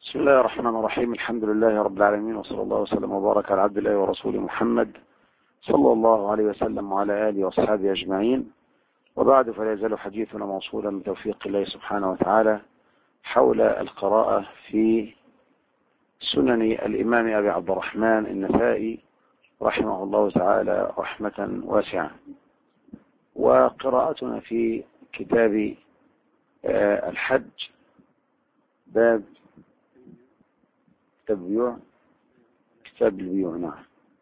بسم الله الرحمن الرحيم. الحمد لله رب العالمين، وصلى الله وسلم وبارك على عبد الله ورسوله محمد صلى الله عليه وسلم وعلى آله وأصحابه أجمعين. وبعد، فلا يزال حديثنا موصولا بتوفيق الله سبحانه وتعالى حول القراءة في سنن الإمام أبي عبد الرحمن النسائي رحمه الله تعالى رحمة واسعة. وقراءتنا في كتاب الحج، باب كتاب البيوع. نعم.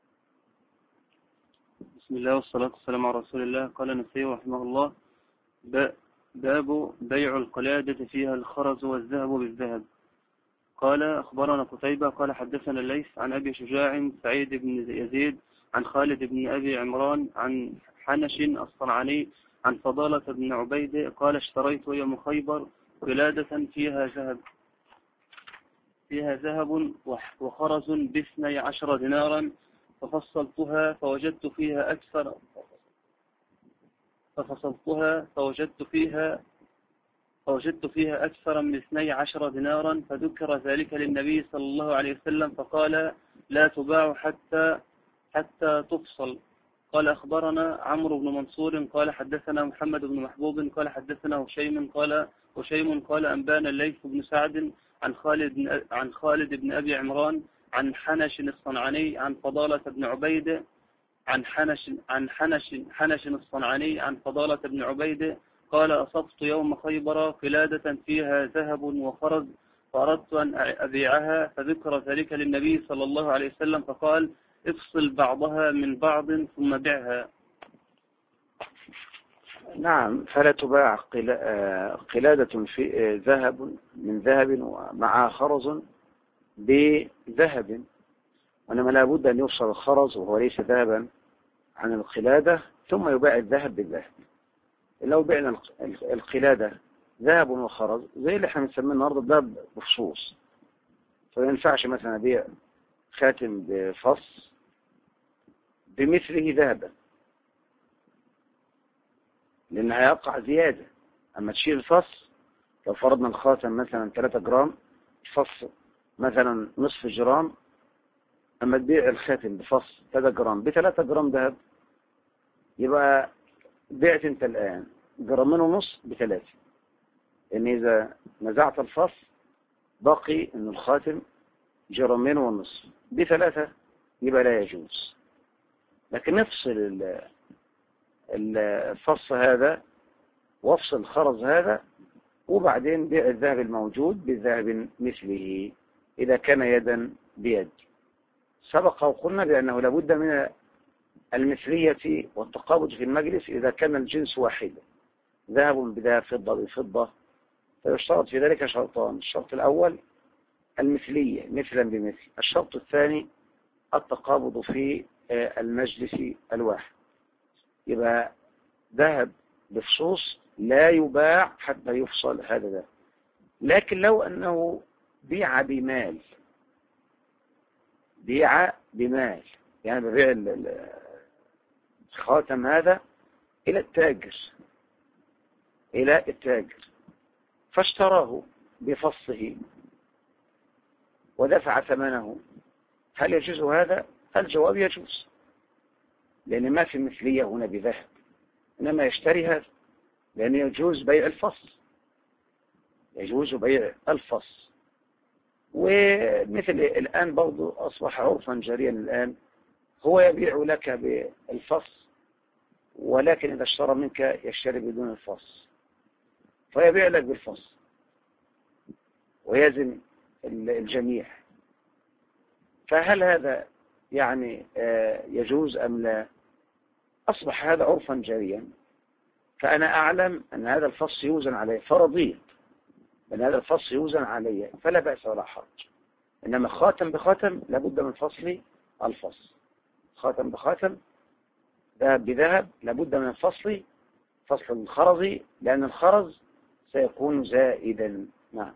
بسم الله والصلاة والسلام على رسول الله. قال النسائي رحمه الله: باب بيع القلادة فيها الخرز والذهب بالذهب. قال: أخبرنا قتيبة قال حدثنا الليث عن أبي شجاع سعيد بن يزيد عن خالد بن أبي عمران عن حنش الصنعاني عن فضالة بن عبيد قال: اشتريت يوم خيبر قلادة فيها ذهب وخرز ب12 دينارا، ففصلتها فوجدت فيها أكثر من 12 دينارا، فذكر ذلك للنبي صلى الله عليه وسلم فقال: لا تباع حتى تفصل. قال: أخبرنا عمرو بن منصور قال حدثنا محمد بن محبوب قال حدثنا هشيم قال أنبانا الليث بن سعد عن خالد بن أبي عمران عن حنش الصنعاني عن فضالة بن عبيد حنش الصنعاني عن فضالة بن عبيد قال: أصبت يوم خيبر قلادة فيها ذهب وخرز، فأردت أن أبيعها، فذكر ذلك للنبي صلى الله عليه وسلم فقال: افصل بعضها من بعض ثم بيعها. نعم. فلا تباع قلادة في ذهب من ذهب ومع خرز بذهب، وإنما لا بد أن يفصل الخرز وهو ليس ذهبا عن القلادة ثم يباع الذهب بالذهب. لو بعنا القلادة ذهب وخرز زي اللي احنا بنسميه النهارده الذهب بفصوص، فما ينفعش مثلا أبيع خاتم بفص بمثله ذهبا، لأن هيقع زيادة. أما تشيل الفص، لو فرضنا الخاتم مثلا 3 جرام، الفص مثلا نصف جرام، أما تبيع الخاتم بفص 3 جرام ب3 جرام ذهب، يبقى بعت انت الآن جرامين ونص ب3. لأن إذا نزعت الفص باقي أن الخاتم جرامين ونص ب3، يبقى لا يجوز. لكن نفصل الفص هذا وافصل الخرز هذا، وبعدين بيع الذهب الموجود بالذهب مثله إذا كان يدا بيد. سبق وقلنا بأنه لابد من المثلية والتقابض في المجلس إذا كان الجنس واحدا، ذهب بذهب، فضة بفضة، فيشترط في ذلك شرطان: الشرط الأول المثلية مثلا بمثل، الشرط الثاني التقابض في المجلس الواحد. يبقى ذهب بفصوص لا يباع حتى يفصل هذا ذهب. لكن لو أنه بيع بمال، يعني ببيع الخاتم هذا إلى التاجر فاشتراه بفصه ودفع ثمنه، هل يجوز هذا؟ الجواب يجوز، لأن ما في مثلية هنا بذهب، إنما يشتري هذا، لأن يجوز بيع الفص. ومثل الآن برضو أصبح عرفا جاريا الآن، هو يبيع لك بالفص، ولكن إذا اشترى منك يشتري بدون الفص، فيبيع لك بالفص ويزن الجميع. فهل هذا يعني يجوز أم لا؟ أصبح هذا عرفا جاريا، فأنا أعلم أن هذا الفص يوزن عليه، فرضيت أن هذا الفص يوزن عليه، فلا بأس ولا حرج. إنما خاتم بخاتم لابد من فصل الفص، خاتم بخاتم، ذهب بذهب، لابد من فصل الخرز، لأن الخرز سيكون زائدا. نعم.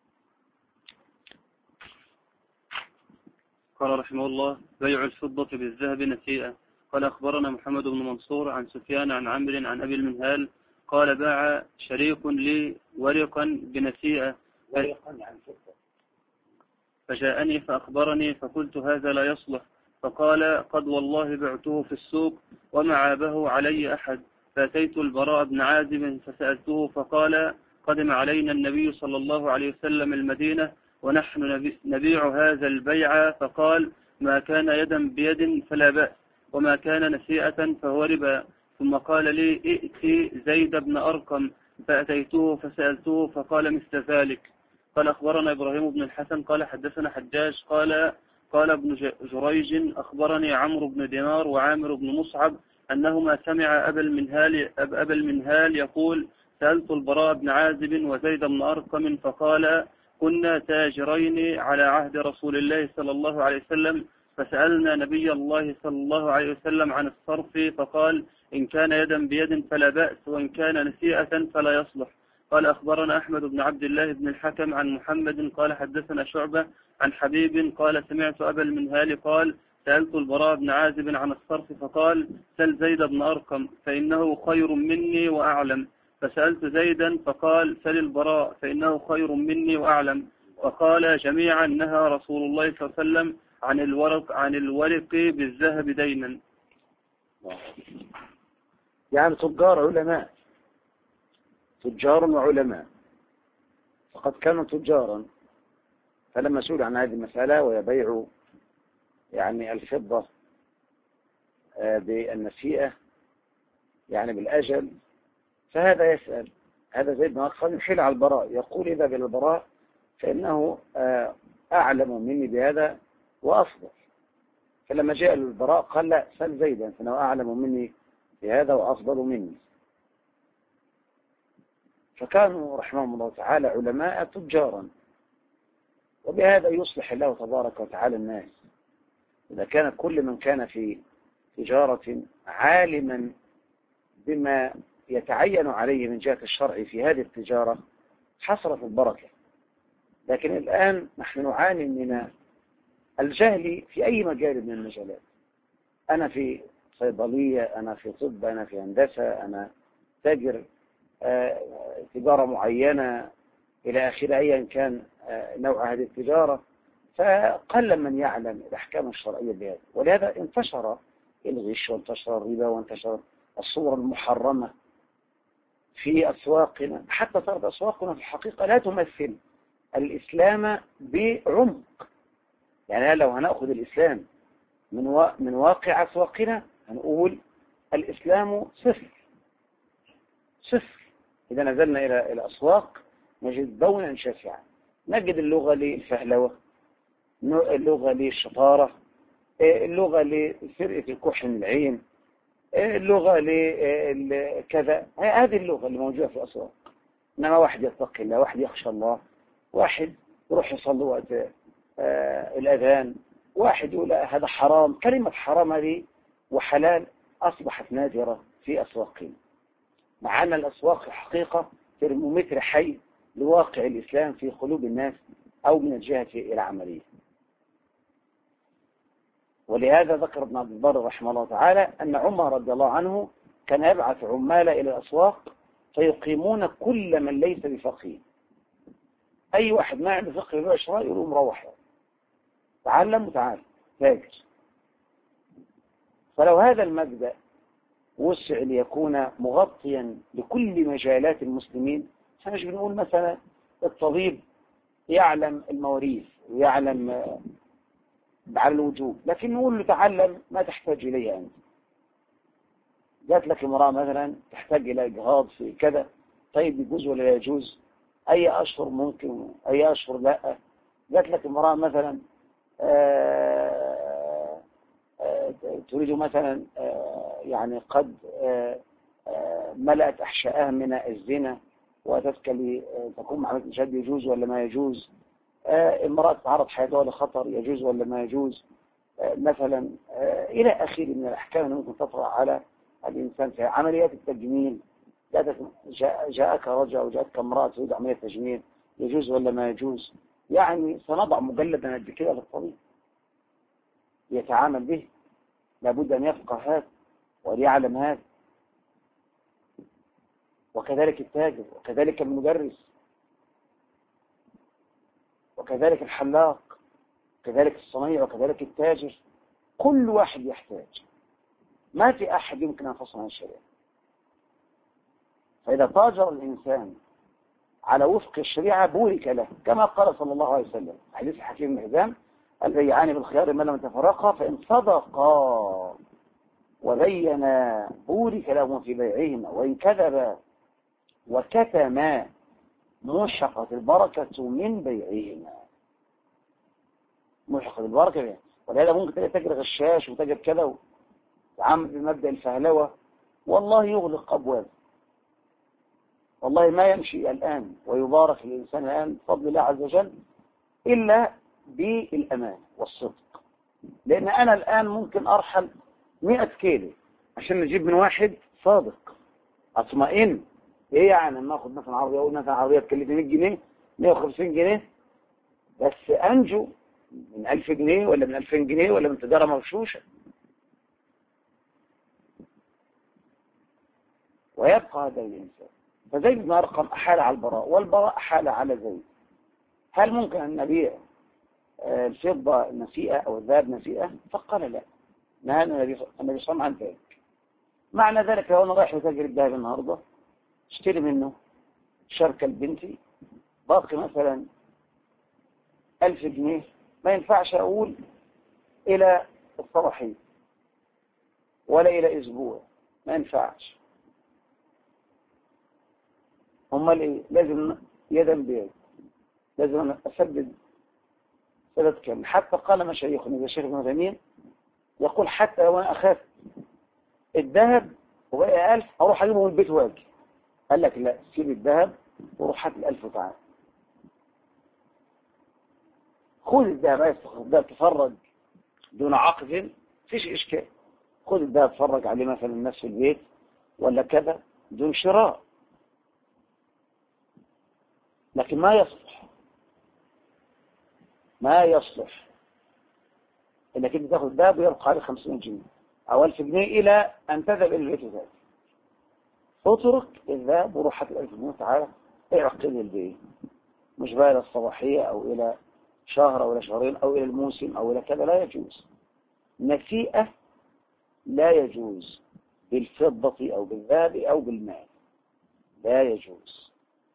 قال رحمه الله: بيع الفضة بالذهب نسيئة. قال: أخبرنا محمد بن منصور عن سفيان عن عمرو عن أبي المنهال قال: باع شريك لي ورقا بنسيئة. ورقا يعني فضة. فجاءني فأخبرني فقلت هذا لا يصلح، فقال قد والله بعته في السوق وما عابه علي أحد. فأتيت البراء بن عازب فسألته فقال قدم علينا النبي صلى الله عليه وسلم المدينة ونحن نبيع هذا البيع، فقال ما كان يدا بيد فلا بأس، وما كان نسيئة فهو ربا. ثم قال لي ائت زيد بن أرقم، فأتيته فسألته فقال مثل ذلك. قال أخبرنا إبراهيم بن الحسن قال حدثنا حجاج قال ابن جريج أخبرني عمرو بن دينار وعامر بن مصعب أنهما سمع أبا المنهال يقول سألت البراء بن عازب وزيد بن أرقم فقال كنا تاجرين على عهد رسول الله صلى الله عليه وسلم، فسألنا نبي الله صلى الله عليه وسلم عن الصرف فقال إن كان يدا بيد فلا بأس، وإن كان نسيئة فلا يصلح. قال أخبرنا أحمد بن عبد الله بن الحكم عن محمد قال حدثنا شعبة عن حبيب قال سمعت أبا المنهال قال سألت البراء بن عازب عن الصرف فقال سل زيد بن أرقم فإنه خير مني وأعلم. فسألت زيدا فقال سل البراء فإنه خير مني وأعلم. فقال جميعا نهى رسول الله صلى الله عليه وسلم عن الورق بالذهب دينا. يعني تجار علماء، تجار وعلماء، فقد كانوا تجارا، فلما سئلوا عن هذه المسألة ويبيع يعني الفضة بالنسيئة يعني بالأجل، فهذا يسأل هذا زيد بن أرقم يحيل على البراء يقول إذا بالبراء فإنه أعلم مني بهذا وأفضل. فلما جاء البراء قال لا سل زيدا فإنه أعلم مني بهذا وأفضل مني. فكانوا رحمهم الله تعالى علماء تجارا، وبهذا يصلح الله تبارك وتعالى الناس. إذا كان كل من كان في تجارة عالما بما يتعين عليه من جهة الشرع في هذه التجارة حصلت البركة. لكن الآن نحن نعاني من الجهل في أي مجال من المجالات. أنا في صيدلية، أنا في طب، أنا في هندسة، أنا تاجر تجارة معينة إلى آخره أيا كان نوع هذه التجارة، فقل من يعلم الأحكام الشرعية بهذا. ولهذا انتشر الغش وانتشر الربا وانتشر الصور المحرمة في أسواقنا، حتى صارت أسواقنا في الحقيقة لا تمثل الإسلام بعمق. يعني لو هنأخذ الإسلام من واقع أسواقنا هنقول الإسلام صفر. إذا نزلنا إلى الأسواق نجد بونا شاسعا، نجد اللغة للفهلوة، اللغة للشطارة، اللغة لسرقة الكحل من العين، اللغة لكذا. هذه اللغة اللي موجودة في الأسواق. إنما واحد يتقي الله، واحد يخشى الله، واحد يروح يصلي وقت الأذان، واحد يقول هذا حرام. كلمة حرام هذه وحلال أصبحت نادرة في أسواقنا، مع أن الأسواق الحقيقة ترمومتر حي لواقع الإسلام في قلوب الناس أو من الجهة العملية. ولهذا ذكر ابن عبد البر رحمه الله تعالى أن عمر رضي الله عنه كان يبعث عمال إلى الأسواق فيقيمون كل من ليس بفقيه. أي واحد ما عنده فقه يبيع شراء يقولوا مروح تعلم وتعال تاجر. فلو هذا المبدأ وسع ليكون مغطيا لكل مجالات المسلمين، مش بنقول مثلا الطبيب يعلم المواريث ويعلم على الوجوب، لكن نقول له تعلم ما تحتاج إليه أنت. جات لك امرأة مثلا تحتاج إلى إجهاض في كذا، طيب يجوز ولا لا يجوز؟ أي أشهر ممكن، أي أشهر لا؟ جات لك امرأة مثلا تريد مثلا يعني قد ملأت أحشاءها من الزنا وتذكى تكون مع مشاهد يجوز ولا ما يجوز؟ امرأة تعرض حياتها لخطر يجوز ولا ما يجوز؟ مثلا إلى آخره من الأحكام اللي ممكن تطرأ على الإنسان في عمليات التجميل. جاءك رجل أو جاءتك امرأة تريد عملية تجميل يجوز ولا ما يجوز؟ يعني سنضع مجلدا قد كده للطبيب يتعامل به، لابد أن يفقه هذا وأن يعلم هذا. وكذلك التاجر، وكذلك المدرس، وكذلك الحلاق، كذلك الصنيع وكذلك التاجر، كل واحد يحتاج، ما في أحد يمكن أن يفصل عن الشريعة. فإذا تاجر الإنسان على وفق الشريعة بورك له، كما قال صلى الله عليه وسلم حديث الحكيم بن حزام: البيعان بالخيار ما لم يتفرقا، فإن صدقا وبينا بورك لهما في بيعهما، وإن كذبا وكتما محقت البركة من بيعهما. محقت البركة بيعهما. ولهذا ممكن تلاقي تاجر غشاش وتاجر كذا وعامل بمبدأ الفهلوة، والله يغلق أبواب. والله ما يمشي الآن ويبارك الإنسان الآن بفضل الله عز وجل إلا بالأمان والصدق. لأن أنا الآن ممكن أرحل 100 كيلو عشان نجيب من واحد صادق أطمئن. إيه يعني ما أخذ مثلا عربية، أقول مثلا عربية بكلفني 100 جنيه 150 جنيه بس أنجو من 1000 جنيه ولا من 2000 جنيه ولا من تجارة مغشوشة. ويبقى هذا الإنسان. فزيد بن أرقم أحال على البراء، والبراء أحال على زيد. هل ممكن أن نبيع الفضة نسيئة أو الذهب نسيئة؟ فقال لا، نهى النبي صلى الله عليه وسلم عن ذلك. معنى ذلك لو أنا رايح لتاجر الذهب النهاردة اشتري منه شركة لبنتي باقي مثلا 1000 جنيه، ما ينفعش أقول إلى الصباحية ولا إلى أسبوع، ما ينفعش. امال ايه؟ لازم يدا بيد، لازم أنا اسدد سدد كامل. حتى قال مشايخنا زي شيخ ابن تيمية يقول حتى لو انا اخذت الذهب وبقي 1000 اروح اجيبه من البيت واجي، قال لك لا، سيب الذهب وروح هات ال1000 وتعال. خذ الذهب، ده تفرج دون عقد فيش اشكال. خذ الذهب تفرج عليه مثلا الناس في البيت ولا كذا دون شراء. لكن ما يصلح انك انت تاخذ ذهب ويبقى عليه 50 جنيه او 1000 جنيه الى ان تذهب الى البيت ذلك. اترك الذهب وروح هات ال1000 جنيه تعالى اعقد البيت، مش بقى الى الصباحيه او الى شهر او الى شهرين او الى الموسم او الى كذا، لا يجوز. نسيئه لا يجوز بالفضه او بالذهب او بالمال، لا يجوز،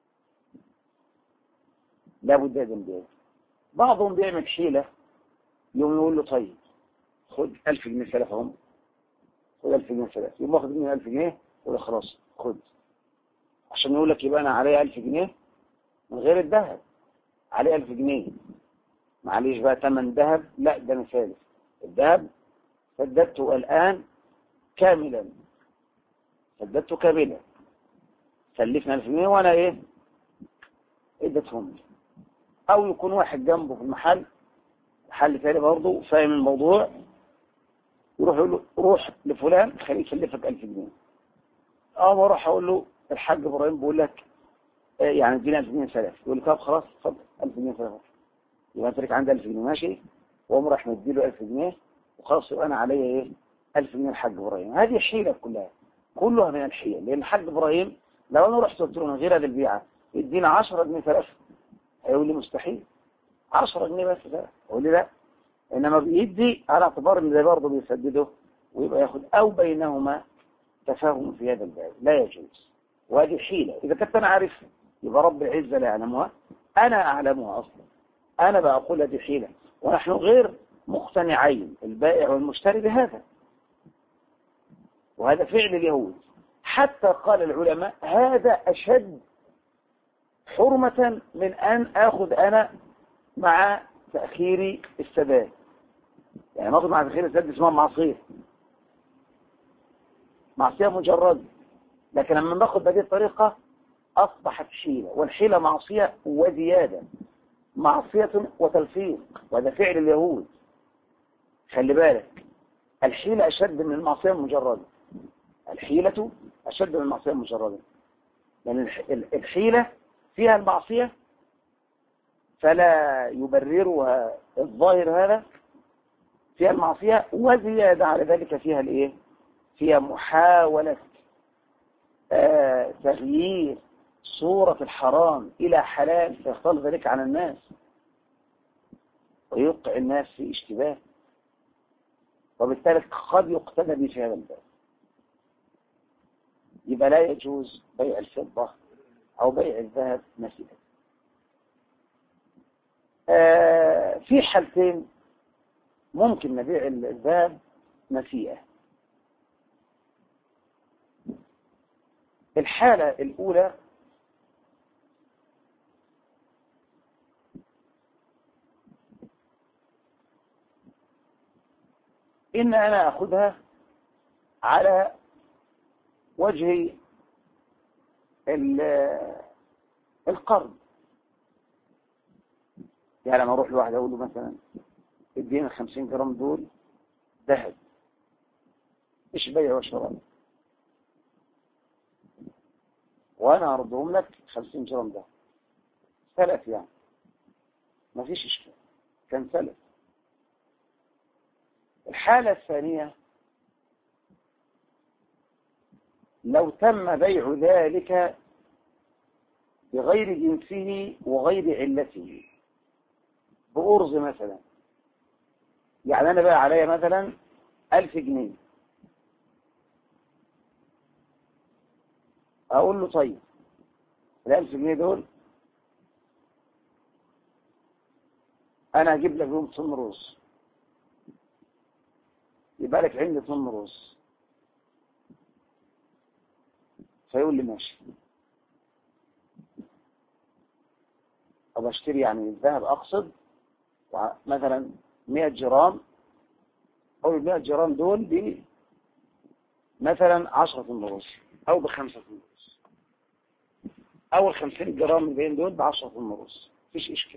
لا بد من ذلك. بعضهم بيعمل حيلة، يوم يقول له طيب خد 1000 جنيه سلفهم، خد 1000 جنيه سلف، يوم واخد مني 1000 جنيه يقول خلاص خد، عشان يقول لك يبقى انا عليه 1000 جنيه من غير الذهب، عليه 1000 جنيه معليش بقى ثمن ذهب، لا ده انا سالف الذهب سددته الان كاملا، سددته كاملا، سلفنا 1000 جنيه وانا ايه اديتهم لي. او يكون واحد جنبه في المحل، محل ثاني برضه فاهم الموضوع، يروح يقول له روح لفلان خليه يسلفك 1000 جنيه. ما اروح اقول له الحاج ابراهيم بيقول لك يعني اديني 1000 جنيه سلف، يقول لي طب خلاص اتفضل 1000 جنيه سلف، يبقى انت لك عندي 1000 جنيه ماشي، واقوم راح مديله 1000 جنيه وخلاص يبقى انا عليا ايه 1000 جنيه الحاج ابراهيم. هذه حيله كلها من الحيل. لان الحاج ابراهيم لو انا رحت قلت له من غير هذه البيعه ادينا 10 جنيه سلف، هيقول لي مستحيل، 10 جنيه بس سلف، اقول لي لا. انما بيدي على اعتبار ان ده برضه بيسدده ويبقى ياخد، او بينهما تفاهم في هذا الباب، لا يجوز. وهذه حيلة اذا كنت انا عارفها يبقى رب العزة لا يعلمها، انا اعلمها اصلا، انا بقول هذه حيلة، ونحن غير مقتنعين البائع والمشتري بهذا، وهذا فعل اليهود. حتى قال العلماء هذا اشد حرمة من ان اخذ انا مع تأخير السداد. يعني ناخذ مع تأخير السداد اسمها معصية مجرد، لكن لما ناخذ بهذه الطريقة أصبحت حيلة، والحيلة معصية وزيادة، معصية وتلفيق، وهذا فعل اليهود. خلي بالك الحيلة أشد من المعصية المجردة، الحيلة أشد من المعصية المجردة، لأن الحيلة فيها المعصية فلا يبررها الظاهر، هذا فيها المعصية وزيادة على ذلك فيها الايه؟ فيها محاولة تغيير صورة الحرام إلى حلال فيختلط ذلك عن الناس. ويوقع الناس في اشتباه، وبالتالي قد يقتدى به في هذا الباب. يبقى لا يجوز بيع الفضة أو بيع الذهب نسيئة. في حالتين ممكن نبيع الذهب نسيئة. الحالة الأولى إن أنا أخذها على وجه القرض. يعني لما أروح لواحد أقول له مثلا ادينا 50 جرام دول ذهب، إيش بيع وشراء، وأنا أرضهم لك 50 جرام ذهب، سلف يعني، ما فيش إشكال، كان سلف. الحالة الثانية لو تم بيع ذلك بغير جنسه وغير علته، بأرز مثلا. يعني أنا بقى عليا مثلا 1000 جنيه، أقول له طيب ال1000 جنيه دول أنا هجيب لك بهم طن رز، يبقى لك عندي طن رز. فيقول لي ماشي. أو أشتري يعني الذهب أقصد مثلا 100 جرام، أو 100 جرام دول ب مثلا 10 طن رز أو ب5 طن رز، أو ال 50 جرام اللي بين دول ب10 طن رز، مفيش إشكال.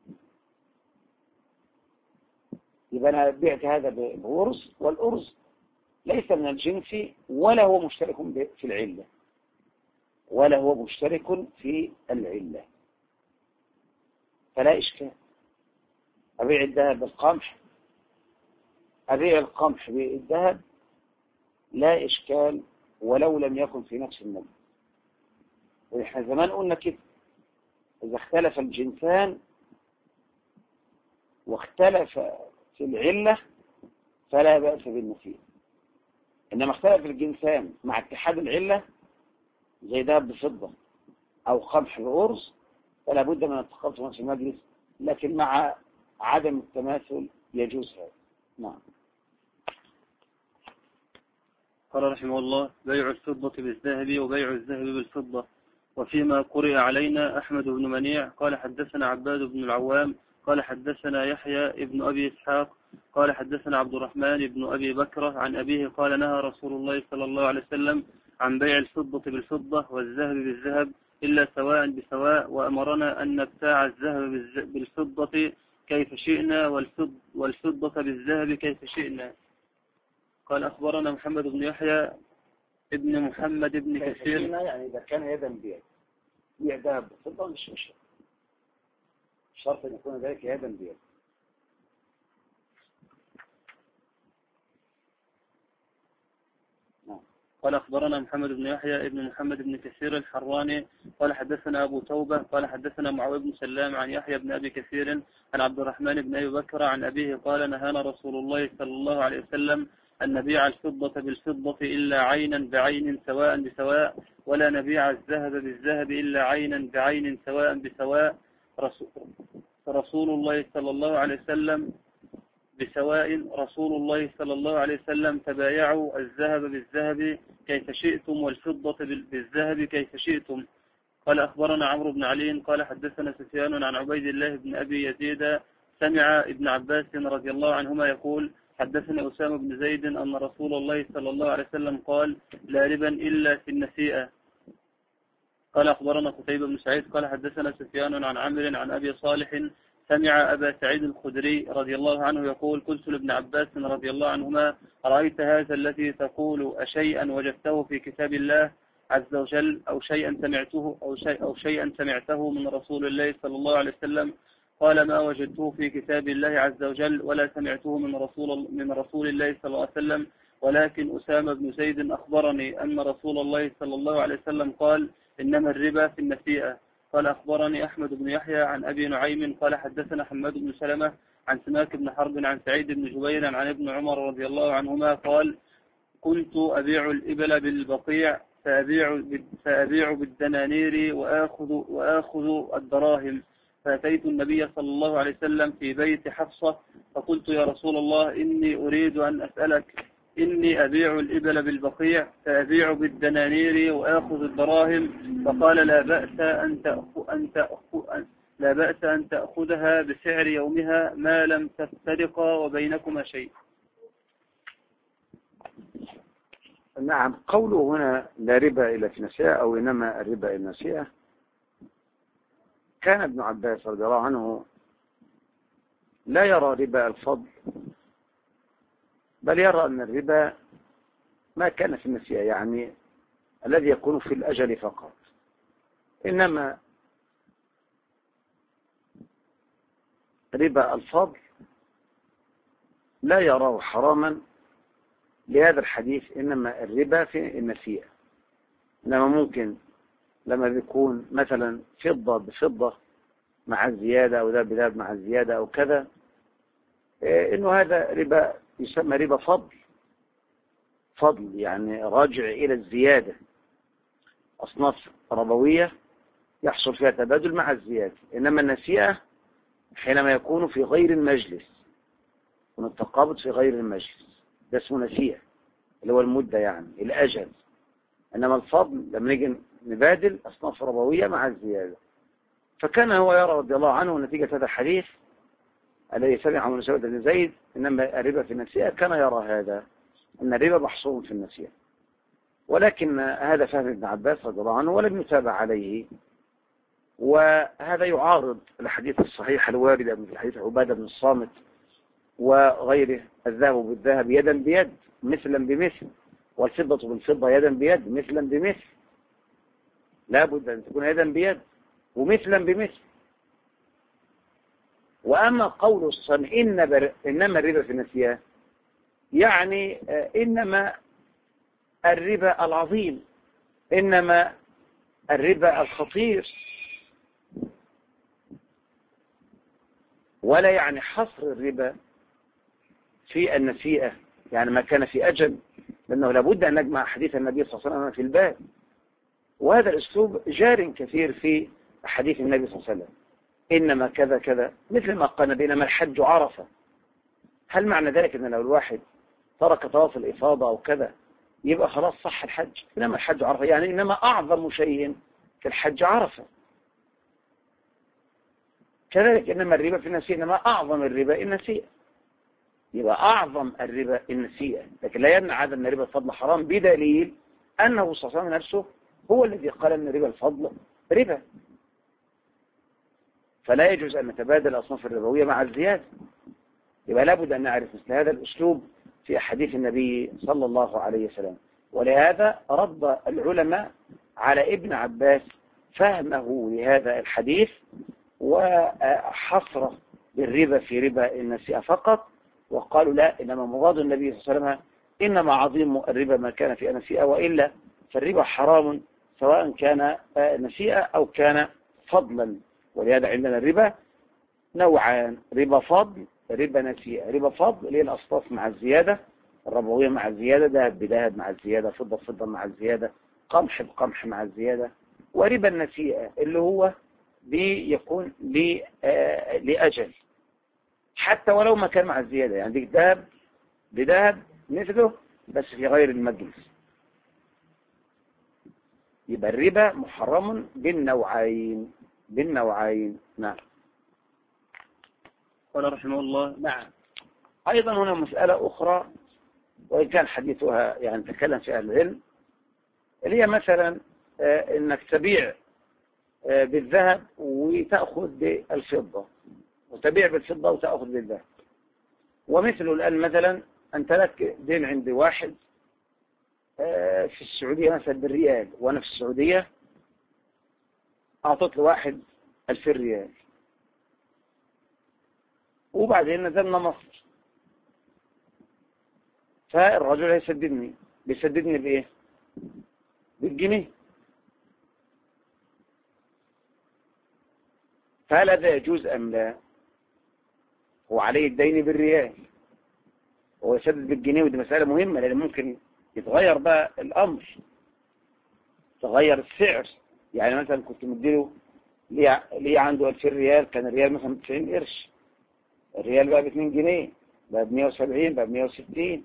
يبقى أنا بعت هذا بأرز، والأرز ليس من الجنس ولا هو مشترك في العلة، ولا هو مشترك في العلة، فلا إشكال. أبيع الذهب بالقمح، أبيع القمح بالذهب، لا إشكال ولو لم يكن في نفس المبلغ. وإحنا زمان قلنا كده، إذا اختلف الجنسان واختلف في العلة فلا بأس بالنسيء. إنما اختلف الجنسان مع اتحاد العلة زي ذهب بفضة أو قمح بأرز، فلا بد من التقاط في نفس المجلس، لكن مع عدم التماثل يجوز هذا. نعم. قال رحمه الله: بيع الفضة بالذهب وبيع الذهب بالفضة. وفيما قرئ علينا أحمد بن منيع قال حدثنا عباد بن العوام قال حدثنا يحيى ابن أبي إسحاق قال حدثنا عبد الرحمن بن أبي بكرة عن أبيه قال نهى رسول الله صلى الله عليه وسلم عن بيع الفضة بالفضة والذهب بالذهب إلا سواء بسواء، وأمرنا أن نبتاع الذهب بالفضة كيف شئنا والفضة بالذهب كيف شئنا. قال أخبرنا محمد بن يحيى ابن محمد بن كثير. يعني إذا كان يدا بيد، بيع ذهب بفضة مش مشكلة، شرط أن يكون ذلك يدا بيد. قال أخبرنا محمد بن يحيى ابن محمد بن كثير الحراني قال حدثنا أبو توبة قال حدثنا معاوية بن سلام عن يحيى بن أبي كثير عن عبد الرحمن بن أبي بكر عن أبيه قال نهانا رسول الله صلى الله عليه وسلم أن نبيع الفضة بالفضة إلا عينا بعين سواء بسواء، ولا نبيع الذهب بالذهب إلا عينا بعين سواء بسواء. رسول الله صلى الله عليه وسلم بسواء رسول الله صلى الله عليه وسلم تبايعوا الذهب بالذهب كيف شئتم والفضة بالذهب كيف شئتم. قال أخبرنا عمرو بن علي قال حدثنا سفيان عن عبيد الله بن أبي يزيد سمع ابن عباس رضي الله عنهما يقول حدثنا أسامة بن زيد أن رسول الله صلى الله عليه وسلم قال لا ربا إلا في النسيئة. قال أخبرنا قتيبة بن سعيد قال حدثنا سفيان عن عمرو عن أبي صالح سمع أبا سعيد الخدري رضي الله عنه يقول قلت لابن عباس رضي الله عنهما أرأيت هذا الذي تقول أشيئا وجدته في كتاب الله عز وجل أو شيئا سمعته من رسول الله صلى الله عليه وسلم؟ قال ما وجدته في كتاب الله عز وجل ولا سمعته من رسول الله صلى الله عليه وسلم، ولكن أسامة بن زيد أخبرني أن رسول الله صلى الله عليه وسلم قال إنما الربا في النسيئة. قال أخبرني أحمد بن يحيى عن أبي نعيم قال حدثنا حماد بن سلمة عن سماك بن حرب عن سعيد بن جبير عن ابن عمر رضي الله عنهما قال: كنت أبيع الإبل بالبقيع فأبيع بالدنانير وآخذ الدراهم، فأتيت النبي صلى الله عليه وسلم في بيت حفصة فقلت: يا رسول الله، إني أريد أن أسألك، إني أبيع الإبل بالبقيع فأبيع بالدنانير وآخذ الدراهم، فقال: لا بأس أن تأخذها بسعر يومها ما لم تفترقا وبينكما شيء. نعم، قوله هنا لا ربا إلا في نسيئة أو إنما الربا إلا نسيئة، كان ابن عباس رضي الله عنه لا يرى ربا الفضل، بل يرى أن الربا ما كان في النسيئة، يعني الذي يكون في الأجل فقط، إنما ربا الفضل لا يراه حراما لهذا الحديث، إنما الربا في النسيئة. إنما ممكن لما بيكون مثلا فضة بفضة مع الزيادة أو ذهب بذهب مع الزيادة أو كذا، إنه هذا ربا يسمى ربا فضل، يعني راجع إلى الزيادة، أصناف ربوية يحصل فيها تبادل مع الزيادة. إنما النسيئة حينما يكون في غير المجلس، يكون التقابض في غير المجلس، ده اسمه نسيئة، اللي هو المدة يعني الأجل. إنما الفضل لما نيجي نبادل أصناف ربوية مع الزيادة. فكان هو يرى رضي الله عنه نتيجة هذا الحديث الذي سمعه من سعيد بن زيد إنما الربا في النسيئة، كان يرى هذا أن الربا محصور في النسيئة، ولكن هذا فهم ابن عباس رضي الله عنه ولم يتابع عليه، وهذا يعارض الحديث الصحيح الوارد من حديث عبادة بن الصامت وغيره: الذهب بالذهب يدا بيد مثلا بمثل، والفضة بالفضة يدا بيد مثلا بمثل. لا بد أن تكون يدا بيد ومثلا بمثل. وأما قول الصنع إنما الربا في النسيئة، يعني إنما الربا العظيم، إنما الربا الخطير، ولا يعني حصر الربا في النسيئة، يعني ما كان في أجل، لأنه لابد أن نجمع حديث النبي صلى الله عليه وسلم في الباب. وهذا الأسلوب جار كثير في حديث النبي صلى الله عليه وسلم: إنما كذا كذا، مثل ما قال بينما الحج عرفة. هل معنى ذلك أن لو الواحد ترك طواف الإفاضة أو كذا يبقى خلاص صح الحج؟ إنما الحج عرفة، يعني إنما أعظم شيء في الحج عرفة. كذلك إنما الربا في النسيئة، إنما أعظم الربا النسيئة، يبقى أعظم الربا النسيئة. لكن لا يمنع هذا أن الربا الفضل حرام، بدليل أنه صلى الله عليه وسلم نفسه هو الذي قال أن ربا الفضل ربا. فلا يجوز أن نتبادل الأصناف الربوية مع الزيادة. يبقى لابد أن نعرف مثل هذا الأسلوب في أحاديث النبي صلى الله عليه وسلم. ولهذا رد العلماء على ابن عباس فهمه لهذا الحديث وحصره بالربا في ربا النسيئة فقط، وقالوا لا، إنما مراد النبي صلى الله عليه وسلم إنما عظيم الربا ما كان في النسيئة، وإلا فالربا حرام سواء كان نسيئة أو كان فضلا. ولهذا عندنا الربا نوعان: ربا فضل، ربا نسيئة. ربا فضل اللي هي الأصناف مع الزيادة الربوية مع الزيادة، ذهب بذهب مع الزيادة، فضة بفضة مع الزيادة، قمح بقمح مع الزيادة. وربا النسيئة اللي هو بيكون لأجل، حتى ولو ما كان مع الزيادة، يعني ديك ذهب بذهب مثله بس في غير المجلس. يبقى الربا محرم بالنوعين. نعم. قال رحمه الله: نعم. أيضا هنا مسألة أخرى، وإن كان حديثها يعني تكلم في أهل العلم، اللي هي مثلا إنك تبيع بالذهب وتأخذ بالفضة، وتبيع بالفضة وتأخذ بالذهب. ومثله الآن مثلا أنت لك دين عند واحد في السعودية مثلا بالريال، وأنا في السعودية أعطيت لواحد 2000 ريال، وبعدين نزلنا مصر، فالرجل بيسددني بإيه؟ بالجنيه. فهل هذا يجوز أم لا؟ هو عليه الدين بالريال، هو يسدد بالجنيه، ودي مسألة مهمة لأن ممكن يتغير بقى الأمر، تغير السعر. يعني مثلا كنت مديله ليه عنده 2000 ريال، كان الريال مثلا 90 قرش، الريال بقى ب 2 جنيه، بقى ب 170، بقى ب 160.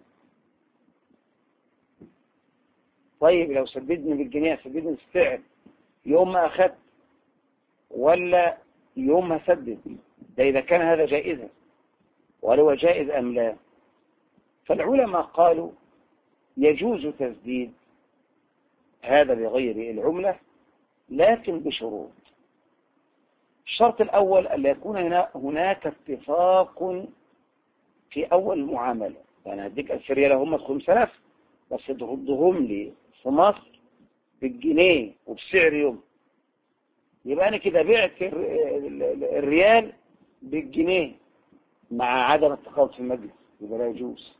طيب لو سددني بالجنيه سددني السعر يوم ما أخذت ولا يوم ما سدد؟ ده إذا كان هذا جائزا، وهل هو جائز أم لا؟ فالعلماء قالوا يجوز تسديد هذا بغير العملة، لكن بشروط. الشرط الأول أن يكون هناك اتفاق في أول المعاملة. يعني هديك 1000 ريال هم 5000، بس تردهم لي في مصر بالجنيه وبسعر يوم، يبقى أنا كده بعت الريال بالجنيه مع عدم التقاضي في المجلس، يبقى لا يجوز.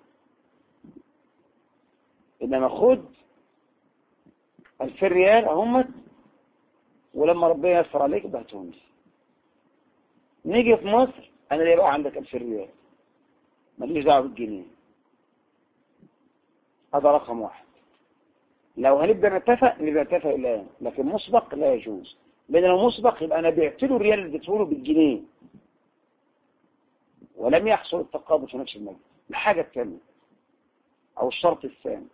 إنما خد 2000 ريال هم، ولما ربنا يسر عليك بعتهم لي. نيجي في مصر أنا ليه بقى عندك 2000 ريال، ماليش دعوه بالجنيه. هذا رقم واحد. لو هنبدأ نتفق نبقى نتفق الآن، لكن مسبق لا يجوز، لأن لو مسبق يبقى أنا بعت له الريال اللي اديته له بالجنيه ولم يحصل التقابض في نفس المجلس. الحاجة الثانية أو الشرط الثاني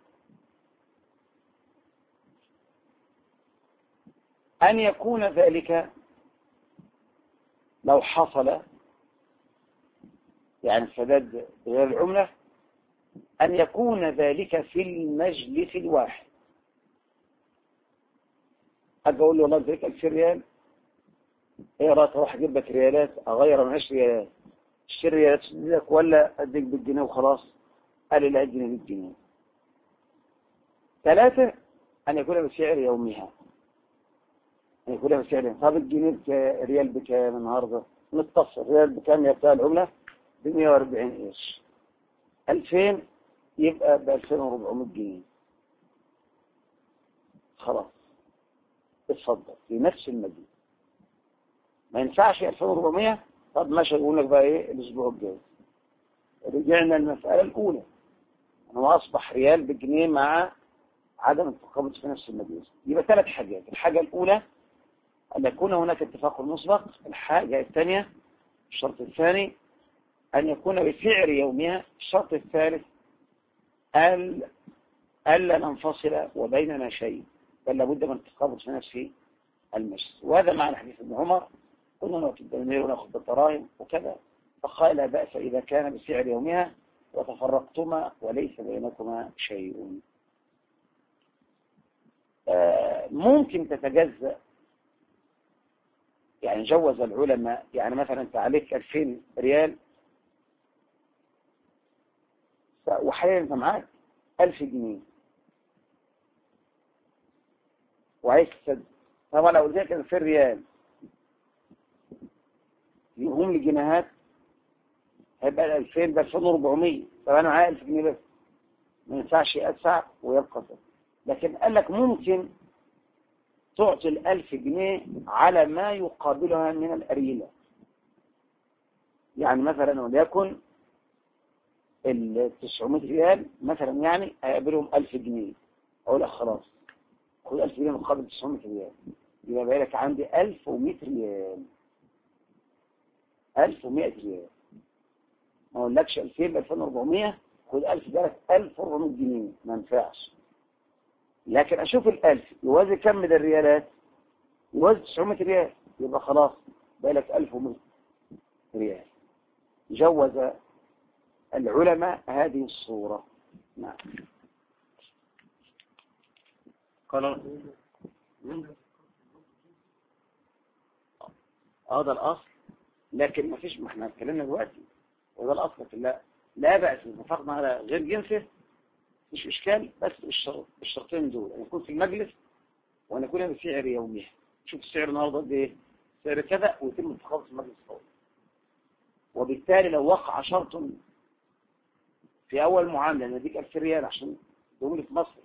أن يكون ذلك لو حصل، يعني السداد غير العملة، أن يكون ذلك في المجلس الواحد. أجي أقول له والله اديك 1000 ريال، إيه رأيك أروح أجيب لك ريالات أغير من 10 ريالات، اشتري ريالات تديك ولا أديك بالجنيه وخلاص؟ قال لي لا، اديني بالجنيه. 3 أن يكون بسعر يومها، أن يكون بسعر يومها. طب الجنيه ريال بكام النهارده؟ نتصل ريال بكام يا بتاع العملة؟ ب 140 قرش. 2000 يبقى ب 2400 جنيه. خلاص اتفضل في نفس المجلس. ما ينفعش 2400. طب ماشي، يقول لك بقى ايه الاسبوع الجاي. رجعنا المسألة الأولى، أنه أصبح ريال بجنيه مع عدم التقابض في نفس المجلس. يبقى 3 حاجات. الحاجة الأولى أن يكون هناك اتفاق مسبق. الحاجة الثانية، الشرط الثاني، أن يكون بسعر يومها. الشرط الثالث ألا ننفصل وبيننا شيء، بل لابد من التقابض في نفس المجلس. وهذا معنى حديث ابن عمر، كنا نأتي الدنيا ونأخذ بالدراهم وكذا، فقال لا بأس إذا كان بسعر يومها وتفرقتما وليس بينكما شيء. ممكن تتجزأ، يعني جوز العلماء، يعني مثلا انت عليك 2000 ريال وحاليا انت معاك 1000 جنيه وعايز تسدد. طبعا لو قلت لك 2000 ريال يقوم لي جنيهات، هيبقى 2000 ب 2400. طب انا معايا 1000 جنيه بس، ما ينفعش ادفع ويبقى صفر. لكن قال لك ممكن تعطي 1000 جنيه على ما يقابلها من الأريلة. يعني مثلا وليكن 900 ريال مثلا، يعني هيقابلهم 1000 جنيه. أقول لك خلاص خد 1000 جنيه مقابل 900 ريال، يبقى بقى لك عندي 1100 ريال. 1100 ريال، ما اقولكش 2000 ب 2400، خد 1000 ده لك 1400 جنيه. ما ينفعش. لكن اشوف ال1000 يوازي كم من الريالات، يوازي 900 ريال، يبقى خلاص بقى لك 1100 ريال. جوز العلماء هذه الصورة. نعم. قال هذا الأصل، لكن ما فيش، ما احنا اتكلمنا دلوقتي وده الأصل في الله. لا بأس اتفقنا على غير جنسه، مش إشكال، بس الشرطين دول أن يكون في المجلس وأن يكون بسعر يومه. شوف السعر النهارده قد إيه، سعر كذا، ويتم التخلص في المجلس فورا. وبالتالي لو وقع شرط في أول معاملة أن يديك 1000 ريال عشان تقوم في مصر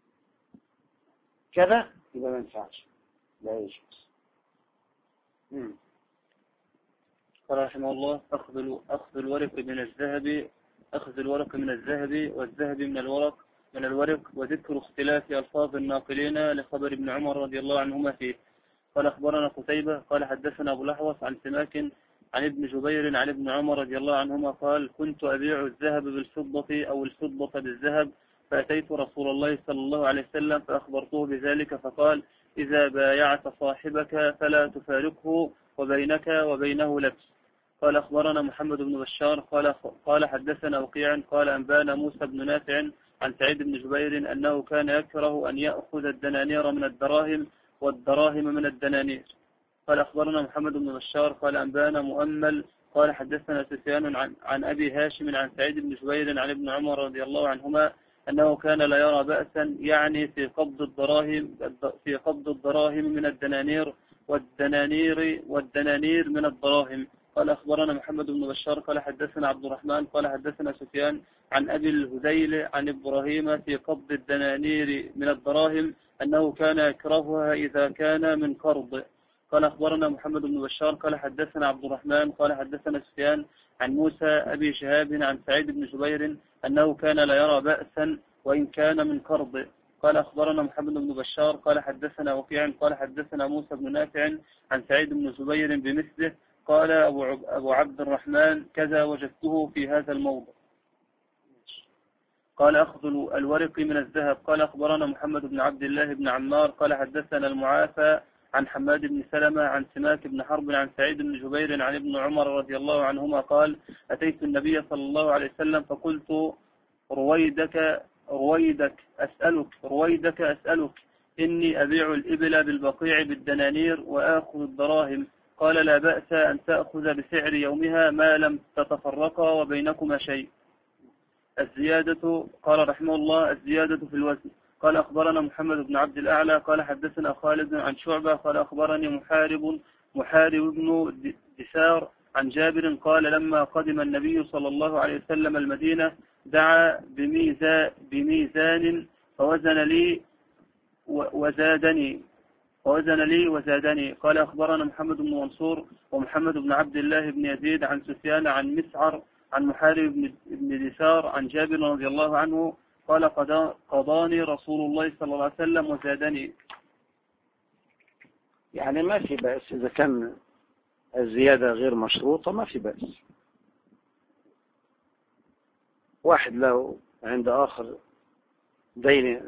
كذا، يبقى ما ينفعش، لا يجوز. قال رحمه الله: أخذ الورق من الذهب، أخذ الورق من الذهب والذهب من الورق، وذكر اختلاف ألفاظ الناقلين لخبر ابن عمر رضي الله عنهما فيه. قال أخبرنا قتيبة قال حدثنا أبو الأحوص عن سماك عن ابن جبير عن ابن عمر رضي الله عنهما قال: كنت أبيع الذهب بالفضة أو الفضة بالذهب، فأتيت رسول الله صلى الله عليه وسلم فأخبرته بذلك، فقال: إذا بايعت صاحبك فلا تفارقه، وبينك وبينه لبس. قال أخبرنا محمد بن بشار قال حدثنا وقيع قال أنبانا موسى بن نافع عن سعيد بن جبير أنه كان يكره أن يأخذ الدنانير من الدراهم والدراهم من الدنانير. قال أخبرنا محمد بن بشار قال أنبانا مؤمل قال حدثنا سفيان عن أبي هاشم عن سعيد بن جبير عن ابن عمر رضي الله عنهما أنه كان لا يرى بأسا يعني في قبض الدراهم من الدنانير والدنانير من الدراهم. قال أخبرنا محمد بن بشار قال حدثنا عبد الرحمن قال حدثنا سفيان عن أبي الهذيل عن إبراهيم في قبض الدنانير من الدراهم أنه كان يكرهها إذا كان من قرض. قال أخبرنا محمد بن بشار قال حدثنا عبد الرحمن قال حدثنا سفيان عن موسى أبي شهاب عن سعيد بن جبير أنه كان لا يرى بأسا وإن كان من قرض. قال أخبرنا محمد بن بشار قال حدثنا وقيع قال حدثنا موسى بن نافع عن سعيد بن جبير بمثله. قال أبو عبد الرحمن: كذا وجدته في هذا الموضع. قال: أخذ الورق من الذهب. قال أخبرنا محمد بن عبد الله بن عمار قال حدثنا المعافى عن حماد بن سلمة عن سماك بن حرب عن سعيد بن جبير عن ابن عمر رضي الله عنهما قال: أتيت النبي صلى الله عليه وسلم فقلت: رويدك أسألك إني أبيع الإبل بالبقيع بالدنانير وآخذ الدراهم. قال: لا بأس أن تأخذ بسعر يومها ما لم تتفرقا وبينكما شيء. الزيادة. قال رحمه الله: الزيادة في الوزن. قال أخبرنا محمد بن عبد الأعلى قال حدثنا خالد عن شعبة قال أخبرني محارب بن دثار عن جابر قال: لما قدم النبي صلى الله عليه وسلم المدينة دعا بميزان فوزن لي وزادني. قال أخبرنا محمد بن منصور ومحمد بن عبد الله بن يزيد عن سفيان عن مسعر عن محارب بن دثار عن جابر رضي الله عنه قال: قضاني رسول الله صلى الله عليه وسلم وزادني. يعني ما في بأس إذا كان الزيادة غير مشروطة، ما في بأس. واحد له عند آخر دين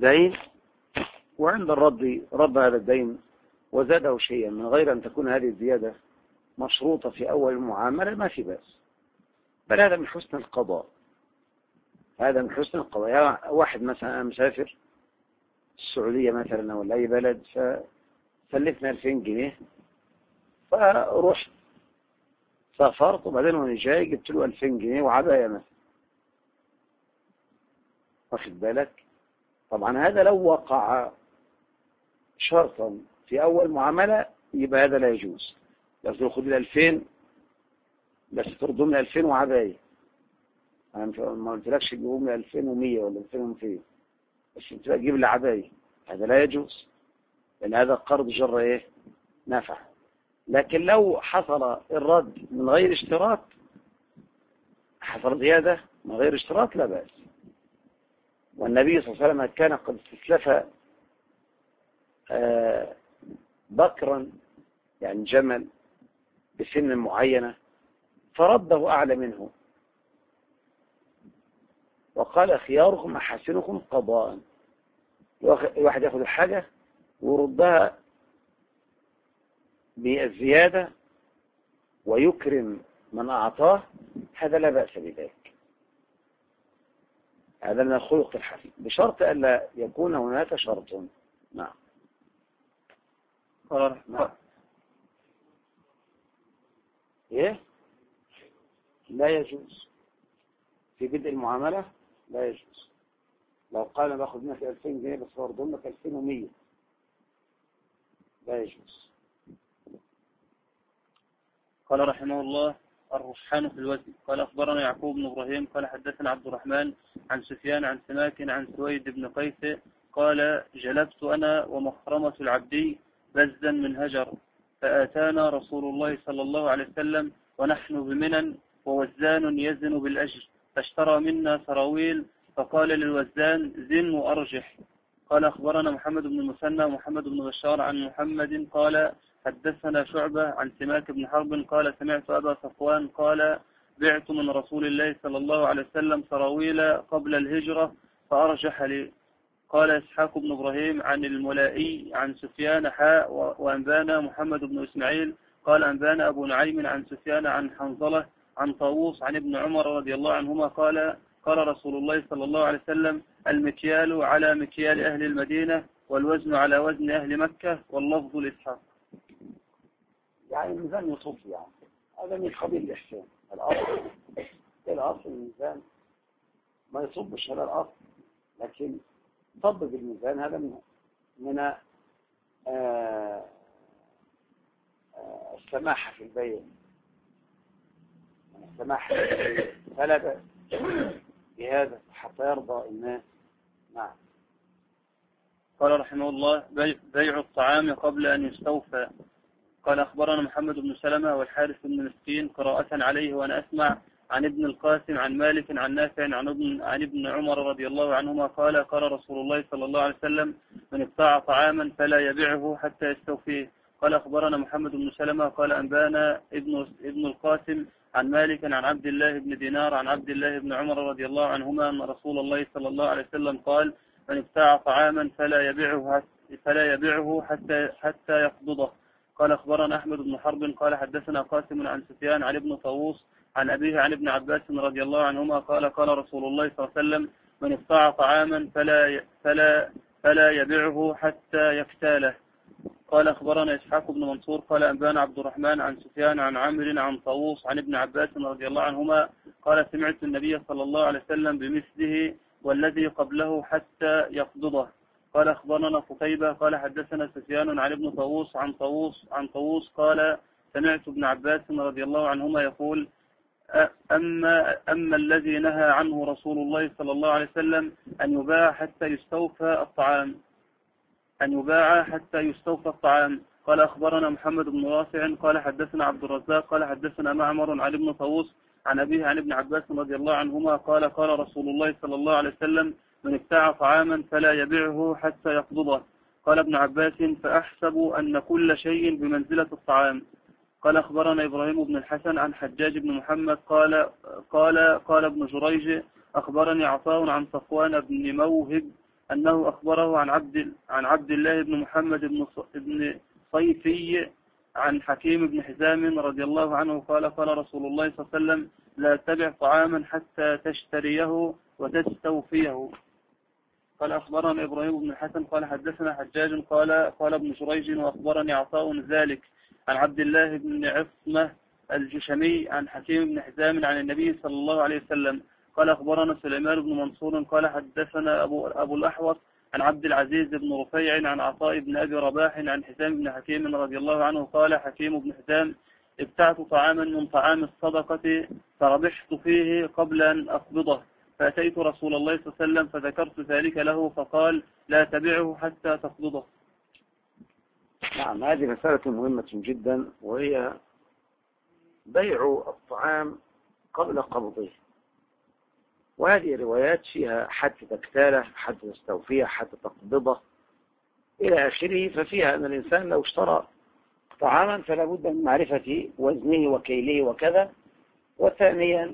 وعند رد هذا الدين وزاده شيئا من غير أن تكون هذه الزيادة مشروطة في أول المعاملة، ما في بأس، بل هذا من حسن القضاء. يعني واحد مثلا مسافر السعودية مثلا ولا أي بلد فسلفنا 2000 جنيه فرحت سافرت وبعدين وانا جاي جبت له 2000 جنيه وعباية مثلا، واخد بالك؟ طبعا هذا لو وقع شرطا في أول معاملة يبقى هذا لا يجوز. لو تأخذ ال 2000 بس ترضم لي 2000 وعباية، أنا ما قلتلكش تجيبهم لي 2100 ولا 2200 بس انت تجيب لي عباية، هذا لا يجوز لأن هذا قرض جر نافع. لكن لو حصل الرد من غير اشتراط، حصل زيادة من غير اشتراط، لا بأس. والنبي صلى الله عليه وسلم كان قد استسلف بكرا يعني جمل بسن معينة فرده أعلى منه وقال: خياركم أحسنكم قضاء. الواحد يأخذ الحاجة ويردها بالزيادة ويكرم من أعطاه، هذا لا بأس بذلك، هذا من الخلق الحسن بشرط ألا يكون هناك شرط. نعم. نعم. إيه؟ لا يجوز في بدء المعاملة، لا يجوز. لو قال باخذ منك 2000 جنيه بس برضم لك 2100، لا يجوز. قال رحمه الله: الرشحان في الوزن. قال أخبرنا يعقوب بن إبراهيم قال حدثنا عبد الرحمن عن سفيان عن سماك عن سويد بن قيس قال: جلبت أنا ومخرمة العبدي بزا من هجر، فآتانا رسول الله صلى الله عليه وسلم ونحن بمنن ووزان يزن بالأجر، فاشترى منا سراويل، فقال للوزان زن وأرجح. قال أخبرنا محمد بن المثنى ومحمد بن بشار عن محمد قال حدثنا شعبة عن سماك بن حرب قال سمعت أبا صفوان قال بعت من رسول الله صلى الله عليه وسلم سراويل قبل الهجرة فأرجح لي. قال إسحاق بن إبراهيم عن الملائي عن سفيان حاء وأنبانا محمد بن إسماعيل قال أنبانا أبو نعيم عن سفيان عن حنظلة عن طاووس عن ابن عمر رضي الله عنهما قال قال رسول الله صلى الله عليه وسلم المكيال على مكيال أهل المدينة والوزن على وزن أهل مكة واللفظ لإسحاق. يعني الميزان يصب، يعني هذا من قبيل الإحسان. الأصل الميزان ما يصبش على الأصل، لكن صب بالميزان هذا من السماحة في البيع، من السماحة في البيع، فلا بأس بهذا حتى يرضى الناس. نعم. قال رحمه الله بيع الطعام قبل أن يستوفى. قال أخبرنا محمد بن سلمة والحارث بن مسكين قراءة عليه وأنا أسمع عن ابن القاسم عن مالك عن نافع عن ابن عمر رضي الله عنهما قال قال رسول الله صلى الله عليه وسلم من ابتاع طعاما فلا يبيعه حتى يستوفيه. قال أخبرنا محمد بن سلمة قال أنبانا ابن القاسم عن مالك عن عبد الله بن دينار عن عبد الله بن عمر رضي الله عنهما أن رسول الله صلى الله عليه وسلم قال من ابتاع طعاما فلا يبيعه حتى يقبضه. قال أخبرنا أحمد بن حرب قال حدثنا قاسم عن سفيان عن ابن طاووس عن أبيه عن ابن عباس رضي الله عنهما قال قال رسول الله صلى الله عليه وسلم من ابتاع طعاما فلا يبيعه حتى يكتاله. قال أخبرنا إسحاق بن منصور قال أنبانا عبد الرحمن عن سفيان عن عمرو عن طاووس عن ابن عباس رضي الله عنهما قال سمعت النبي صلى الله عليه وسلم بمثله والذي قبله حتى يقبضه. قال أخبرنا قتيبة قال حدثنا سفيان عن ابن طاووس عن طاووس قال سمعت ابن عباس رضي الله عنهما يقول أما الذي نهى عنه رسول الله صلى الله عليه وسلم أن يباع حتى يستوفى الطعام. قال أخبرنا محمد بن رافع قال حدثنا عبد الرزاق قال حدثنا معمر عن ابن طاووس عن أبيه عن ابن عباس رضي الله عنهما قال قال رسول الله صلى الله عليه وسلم من ابتاع طعاما فلا يبيعه حتى يقبضه. قال ابن عباس فأحسب أن كل شيء بمنزلة الطعام. قال أخبرنا إبراهيم بن الحسن عن حجاج بن محمد قال ابن جريج أخبرني عطاء عن صفوان بن موهب أنه أخبره عن عبد الله بن محمد بن صيفي عن حكيم بن حزام رضي الله عنه قال قال رسول الله صلى الله عليه وسلم لا تبع طعاما حتى تشتريه وتستوفيه. قال أخبرنا إبراهيم بن الحسن قال حدثنا حجاج قال ابن جريج وأخبرني عطاء ذلك عن عبد الله بن عصمة الجشمي عن حكيم بن حزام عن النبي صلى الله عليه وسلم قال أخبرنا سليمان بن منصور قال حدثنا أبو الأحوص عن عبد العزيز بن رفيع عن عطاء بن أبي رباح عن حزام بن حكيم رضي الله عنه قال حكيم بن حزام ابتعت طعاما من طعام الصدقة فربحت فيه قبل أن أقبضه فأتيت رسول الله صلى الله عليه وسلم فذكرت ذلك له فقال لا تبعه حتى تقبضه. نعم، هذه مسألة مهمة جدا، وهي بيع الطعام قبل قبضه. وهذه روايات فيها حتى تكتاله حتى تستوفيه حتى تقبضه إلى آخره. ففيها أن الإنسان لو اشترى طعاما فلا بد من معرفة وزنه وكيله وكذا. وثانيا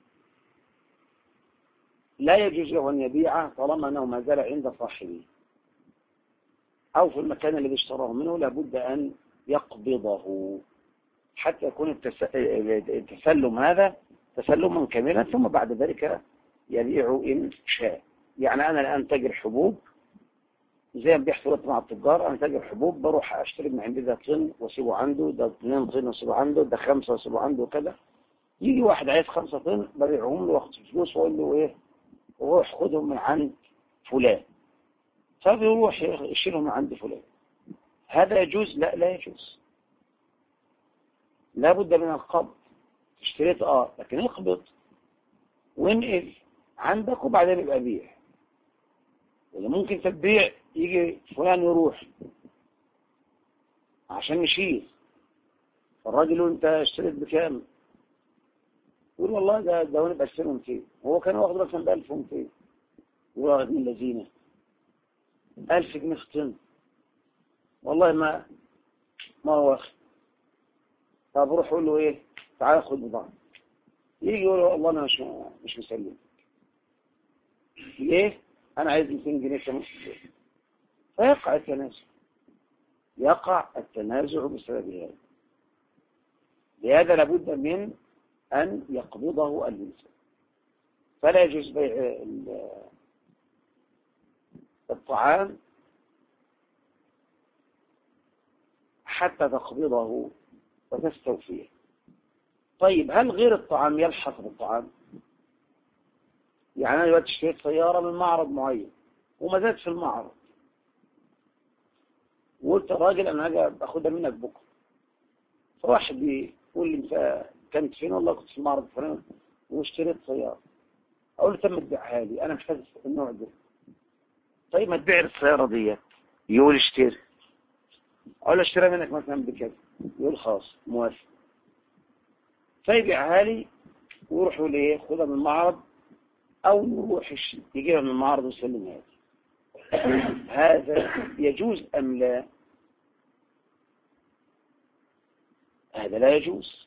لا يجوز له أن يبيعه طالما أنه ما زال عند صاحبه أو في المكان الذي اشتراه منه، لا بد أن يقبضه حتى يكون التسلم هذا تسلما كاملا، ثم بعد ذلك يبيع إن شاء. يعني أنا الآن تاجر حبوب زي ما بيحصل مع التجار، أنا تاجر حبوب بروح أشتري من عندي ده طن واسيبه عنده، ده 2 طن واسيبه عنده، ده 5 واسيبه عنده وكذا. يجي واحد عايز 5 طن ببيعهم له واخد فلوس واقول له إيه، وروح خدهم من عند فلان، فبيروح يشيلهم من عند فلان. هذا يجوز؟ لا يجوز، لا بد من القبض. اشتريت لكن اقبض وانقل عندك وبعدين يبقى بيع. ولا ممكن تبيع يجي فلان يروح عشان يشيل، فالراجل يقول انت اشتريت بكام؟ يقول والله ده وانا ب 2200 وهو كان واخد مثلا ب 1200 يقول من الذين 1000 جنيه في طن والله ما هو واخد. طب روح اقول له ايه تعال خد بضاعه يجي يقول له والله انا مش مسلم ليه انا عايز 200 جنيه كمان فيقع التنازع بسبب هذا. لهذا لابد من أن يقبضه الإنسان فلا يجوز بيع الطعام حتى تقبضه وتستوفيه. طيب هل غير الطعام يلحق بالطعام؟ يعني أنا دلوقتي اشتريت سيارة من معرض معين وما زالت في المعرض وقلت الراجل أنا هاجي أخدها منك بكرة. فواحد بيقول لي أنت كنت فين؟ والله كنت في المعرض الفلاني واشتريت سيارة. أقول له تم تبيعها لي أنا محتاج النوع ده. طيب ما تبيع السيارة دي. يقول اشتري. أقول له اشتريها منك مثلا بكذا. يقول خلاص موافق. فيبيعها لي ويروح يقول ايه خدها من المعرض أو يروح يجيبها من المعرض ويسلمها لي. هذا يجوز أم لا؟ هذا لا يجوز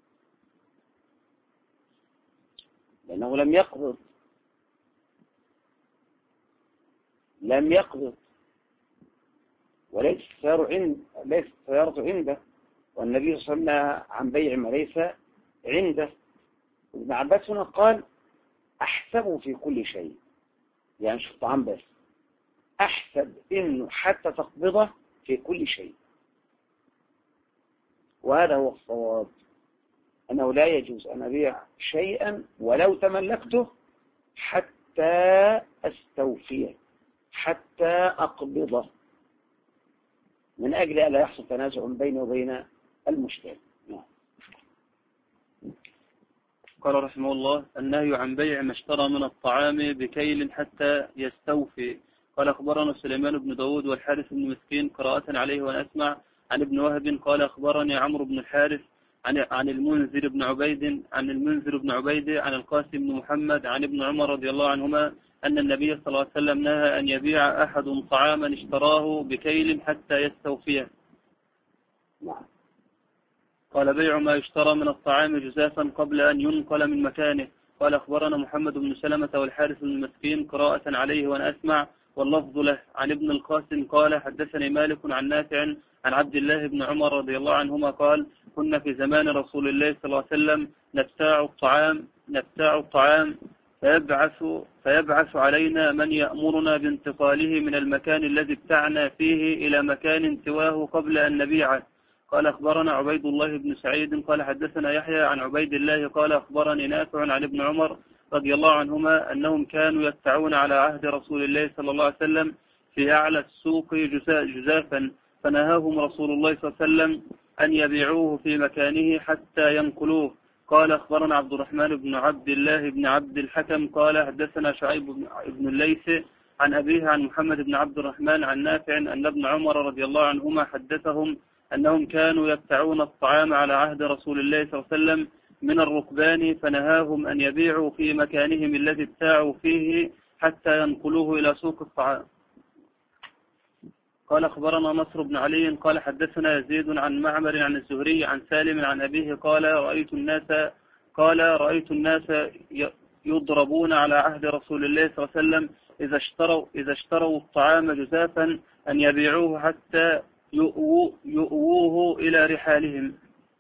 لأنه لم يقبض وليس السيارة عنده والنبي صلى الله عليه وسلم عن بيع ما ليس عنده. ابن عباس هنا قال أحسبه في كل شيء يعني شوف طعام بس أحسب إنه حتى تقبضه في كل شيء. وهذا هو الصواب أنه لا يجوز أن أبيع شيئا ولو تملكته حتى أستوفيه حتى أقبضه من أجل ألا يحصل تنازع بيني وبين المشتري. قال رحمه الله النهي عن بيع ما اشترى من الطعام بكيل حتى يستوفي. قال أخبرنا سليمان بن داود والحارث بن مسكين قراءة عليه وأسمع عن ابن وهب قال أخبرني عمرو بن الحارث عن المنذر بن عبيد عن القاسم بن محمد عن ابن عمر رضي الله عنهما أن النبي صلى الله عليه وسلم نهى أن يبيع أحد طعاما اشتراه بكيل حتى يستوفيه. قال بيع ما يشترى من الطعام جزافا قبل أن ينقل من مكانه. قال أخبرنا محمد بن سلمة والحارث بن مسكين قراءة عليه وأنا أسمع واللفظ له عن ابن القاسم قال حدثني مالك عن نافع عن عبد الله بن عمر رضي الله عنهما قال كنا في زمان رسول الله صلى الله عليه وسلم نبتاع الطعام فيبعث علينا من يأمرنا بانتقاله من المكان الذي ابتعنا فيه إلى مكان سواه قبل أن نبيعه. قال أخبرنا عبيد الله بن سعيد قال حدثنا يحيى عن عبيد الله قال أخبرني نافع عن ابن عمر رضي الله عنهما أنهم كانوا يبتعون على عهد رسول الله صلى الله عليه وسلم في أعلى السوق جزافا فنهاهم رسول الله صلى الله عليه وسلم أن يبيعوه في مكانه حتى ينقلوه. قال أخبرنا عبد الرحمن بن عبد الله بن عبد الحكم قال حدثنا شعيب بن الليث عن أبيه عن محمد بن عبد الرحمن عن نافع أن ابن عمر رضي الله عنهما حدثهم أنهم كانوا يبتعون الطعام على عهد رسول الله صلى الله عليه وسلم من الركبان فنهاهم أن يبيعوا في مكانهم الذي ابتاعوا فيه حتى ينقلوه إلى سوق الطعام. قال أخبرنا نصر بن علي قال حدثنا يزيد عن معمر عن الزهري عن سالم عن أبيه قال رأيت الناس يضربون على عهد رسول الله صلى الله عليه وسلم إذا اشتروا الطعام جزافا أن يبيعوه حتى يؤووه إلى رحالهم.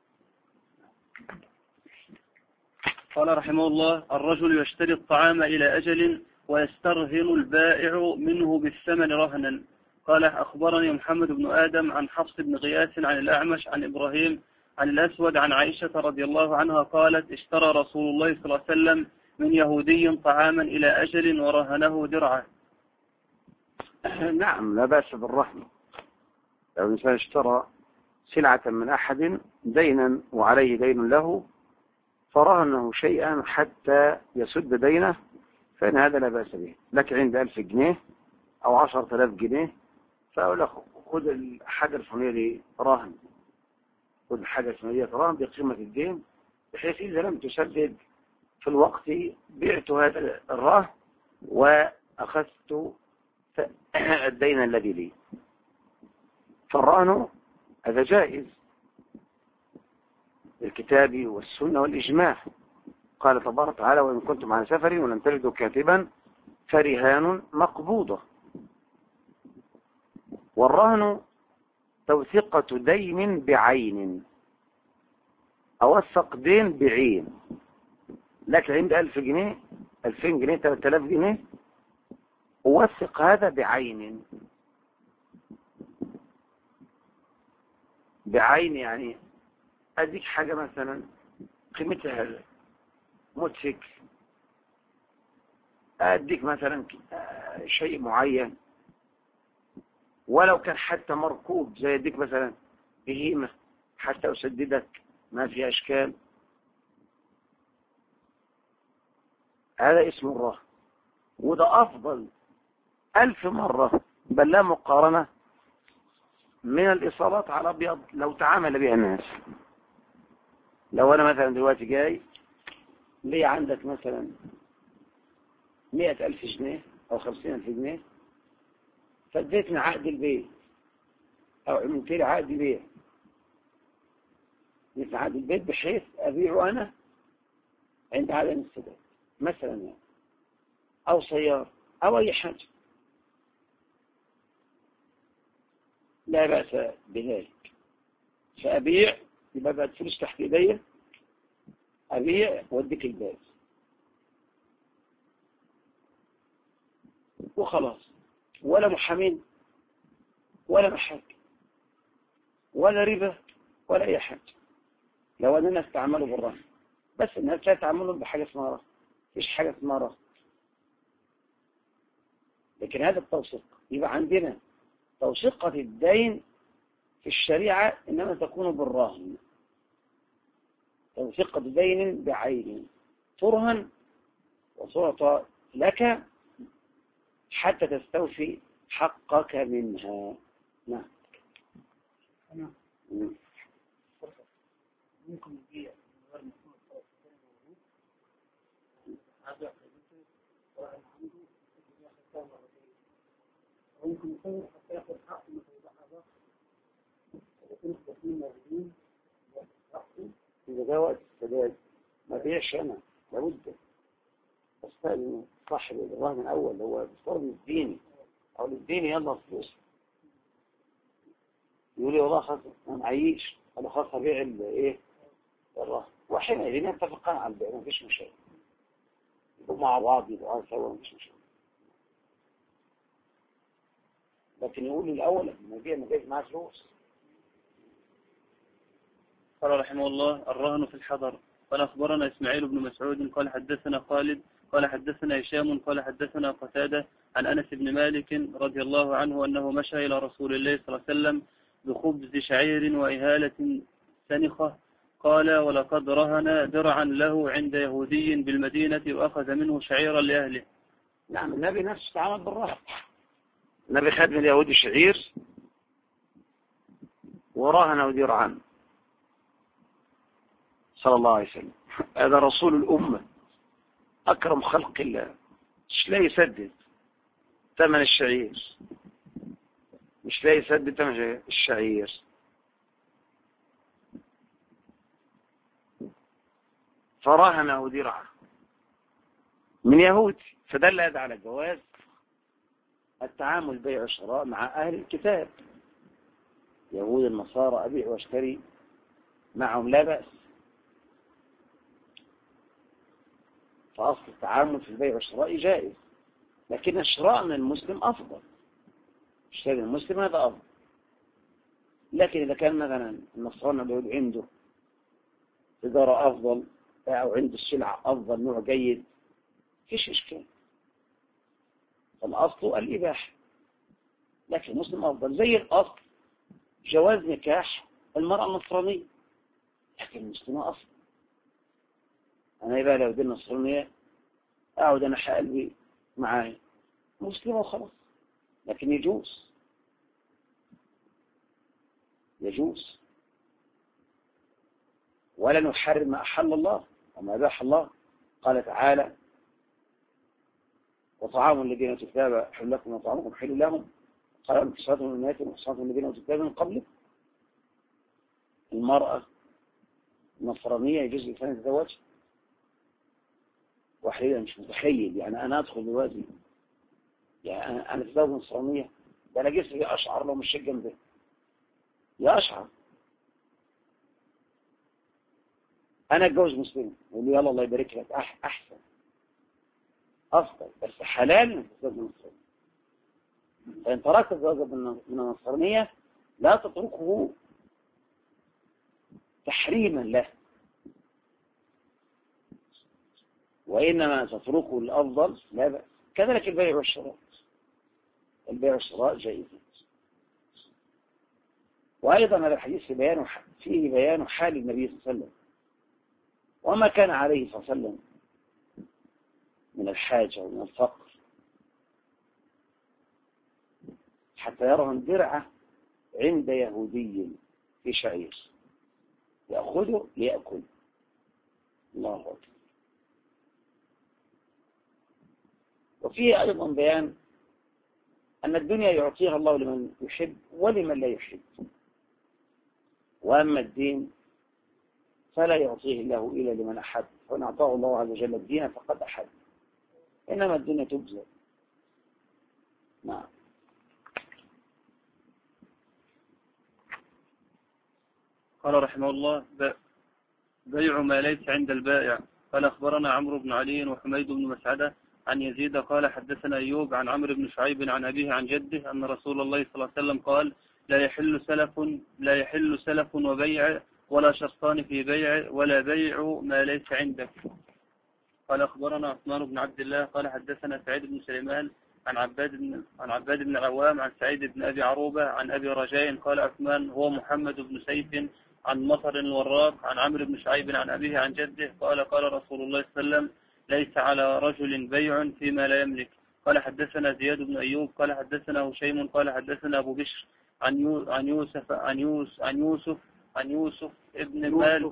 قال رحمه الله الرجل يشتري الطعام إلى أجل ويسترهن البائع منه بالثمن رهنا. قال أخبرني محمد بن آدم عن حفص بن غياث عن الأعمش عن إبراهيم عن الأسود عن عائشة رضي الله عنها قالت اشترى رسول الله صلى الله عليه وسلم من يهودي طعاما إلى أجل ورهنه درعه. نعم لا بأس بالرهن. لو الإنسان اشترى سلعة من أحد دينا وعليه دين له فرهنه شيئا حتى يسد دينه فإن هذا لا بأس به. لك عند 1000 جنيه أو 10,000 جنيه فأقول لك خذ الحاجة الفلانية رهن، خذ الحاجة الفلانية رهن بقيمة الدين بحيث إذا لم تسدد في الوقت بعت هذا الرهن وأخذت الدين الذي لي، فالرهن هذا جائز بالكتاب والسنة والإجماع. قال تبارك وتعالى: وإن كنتم على سفر ولم تجدوا كاتبا فرهان مقبوضة. والرهن توثيقة دين بعين، أوثق دين بعين، لكن عندي 1000 جنيه 2000 جنيه 3000 جنيه أوثق هذا بعين. بعين يعني أديك حاجة مثلا قيمتها هذا موتوسيكل، أديك مثلا شيء معين، ولو كان حتى مركوب زي أديك مثلا بهيمة حتى أسددك ما في أشكال، هذا اسم الرهن. وده أفضل 1000 مرة، بل لا مقارنة من الإصابات على أبيض لو تعامل بها الناس. لو أنا مثلا دلوقتي جاي لي عندك مثلا 100,000 جنيه أو 50,000 جنيه، فاديتني عقد البيع أو عملت لي عقد بيع، مثل عقد البيت بحيث أبيعه أنا عند عدم السداد مثلا يعني، أو سيارة أو أي حاجة، لا بأس بذلك. فأبيع، يبقى بعد فلوس تحت إيديا، أبيع وأديك الباقي وخلاص، ولا محامين ولا محاكم ولا ربا ولا أي حاجة. لو أن الناس تعملوا بالرهن، بس الناس لا تعملوا بحاجة اسمها رهن، مفيش حاجة اسمها رهن. لكن هذا التوثيق، يبقى عندنا توثيقة الدين في الشريعة إنما تكون بالرهن، توثيقة دين بعين ترهن وتعطى لك حتى تستوفي حقك منها. نعم. ممكن يبيع من غير مسؤول هذا عنده ممكن يصير حتى ياخذ حق من هذا إذا جاء وقت السداد ما بيعش أنا، لابد أستأذن صاحب الرهن الأول اللي هو بيفترض الديني أو الديني، يلا فلوس، يقول لي والله خلاص أنا معيش، أنا خلاص هبيع إيه الرهن، وحينئذ نتفقان على البيع، ما فيش مشاكل، يبقوا مع بعض، يبقوا سوا، ما فيش مشاكل. لكن يقول لي الأول ما جايز معاه فلوس. قال رحمه الله: الرهن في الحضر. قال أخبرنا إسماعيل بن مسعود قال حدثنا خالد قال حدثنا هشام قال حدثنا قتادة عن أنس بن مالك رضي الله عنه أنه مشى إلى رسول الله صلى الله عليه وسلم بخبز شعير وإهالة سنخة، قال: ولقد رهن درعا له عند يهودي بالمدينة وأخذ منه شعيرا لأهله. نعم، النبي نفسه تعامل بالرهن، النبي خد من اليهودي شعير ورهنه درعا صلى الله عليه وسلم. هذا رسول الأمة، أكرم خلق الله، مش لا يسدد ثمن الشعير، مش لا يسدد ثمن الشعير، فرهنه درعا من يهودي، فدل هذا على جواز التعامل بيع وشراء مع أهل الكتاب، يهود النصارى، أبيع واشتري معهم لا بأس، فأصل التعامل في البيع والشراء جائز، لكن الشراء من المسلم أفضل، الشراء من المسلم هذا أفضل. لكن إذا كان مثلا النصراني اليهود عنده تجارة أفضل أو عنده السلعة أفضل، نوع جيد، فيش إشكال، فالأصل الإباحة، لكن المسلم أفضل. زي الأصل جواز نكاح المرأة النصرانية، لكن المسلمة أصل. أنا إذا لو دي النصرانية أعود أنا قلبي معايا مسلمة وخلاص، لكن يجوز ولا نحرم ما أحل الله وما أباح الله. قال تعالى وطعام الذين أوتوا الكتاب حل لكم وطعامكم حل لهم قال انتصارات من المؤمنات وانتصارات الذين أوتوا الكتاب من قبل. المرأة النصرانية يجوز للإنسان يتزوج وحيدا، مش متخيل يعني أنا أدخل دلوقتي يعني أنا أتزوج نصرانية، ده أنا جسمي أشعر لو مش جنب ده يا أشعر. أنا أتجوز مسلم يقول لي يلا الله يبارك لك أحسن أفضل، بس حلال أنك تتزوج نصرانية. فإن تركت الزواج من النصرانية لا تتركه تحريما له، وإنما تتركه الأفضل لا بأس. كذلك البيع والشراء، البيع والشراء جائزين. وأيضا هذا الحديث فيه بيان حال النبي صلى الله عليه وسلم وما كان عليه صلى الله عليه وسلم من الحاجة ومن الفقر حتى يرهن درعه عند يهودي في شعير يأخذه ليأكل. الله أكبر. وفيه أيضا بيان أن الدنيا يعطيها الله لمن يحب ولمن لا يحب، وأما الدين فلا يعطيه الله إلا لمن أحب، فإن أعطاه الله عز وجل الدين فقد أحب، إنما الدنيا تبذل. نعم. قال رحمه الله بيع ما ليس عند البائع. قال أخبرنا عمرو بن علي وحميد بن مسعدة عن يزيد قال حدثنا أيوب عن عمرو بن شعيب عن أبيه عن جده أن رسول الله صلى الله عليه وسلم قال لا يحل سلف وبيع ولا شرطان في بيع ولا بيع ما ليس عندك. قال أخبرنا عثمان بن عبد الله قال حدثنا سعيد بن سليمان عن عباد بن العوام عن سعيد بن أبي عروبة عن أبي رجاء قال عثمان هو محمد بن سيف عن مطر الوراق عن عمرو بن شعيب عن أبيه عن جده قال قال رسول الله صلى الله عليه وسلم ليس على رجل بيع فيما لا يملك. قال حدثنا زياد بن أيوب قال حدثنا هشيم قال حدثنا أبو بشر عن يوسف ابن مال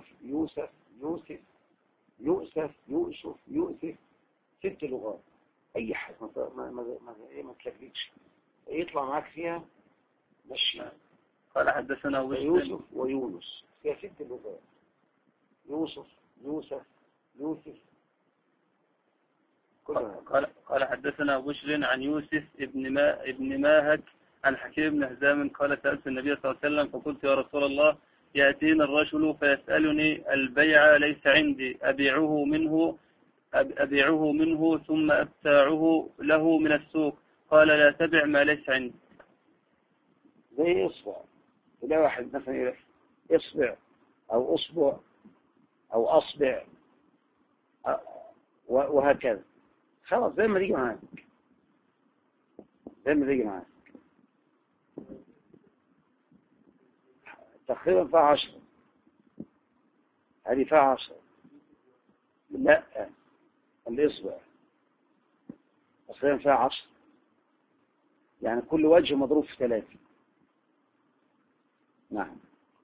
يوسف 6 لغات. أي حاجة ما تلكلكش يطلع معاك فيها ماشي. قال حدثنا يوسف ويونس فيها 6 لغات. يوسف قال حدثنا بشر عن يوسف ابن ماهك عن حكيم بن هزام قال سألت النبي صلى الله عليه وسلم فقلت يا رسول الله يأتيني الرجل فيسألني البيع ليس عندي أبيعه منه ثم أبتاعه له من السوق قال لا تبع ما ليس عندي. زي إصبع إذا واحد مثلا إصبع أو أصبع أو أصبع وهكذا خلاص زي ما تيجي معاك تقريبا فيها 10. هذه فيها 10. لا الإصبع تقريبا فيها 10 يعني كل وجه مضروب في 3. نعم.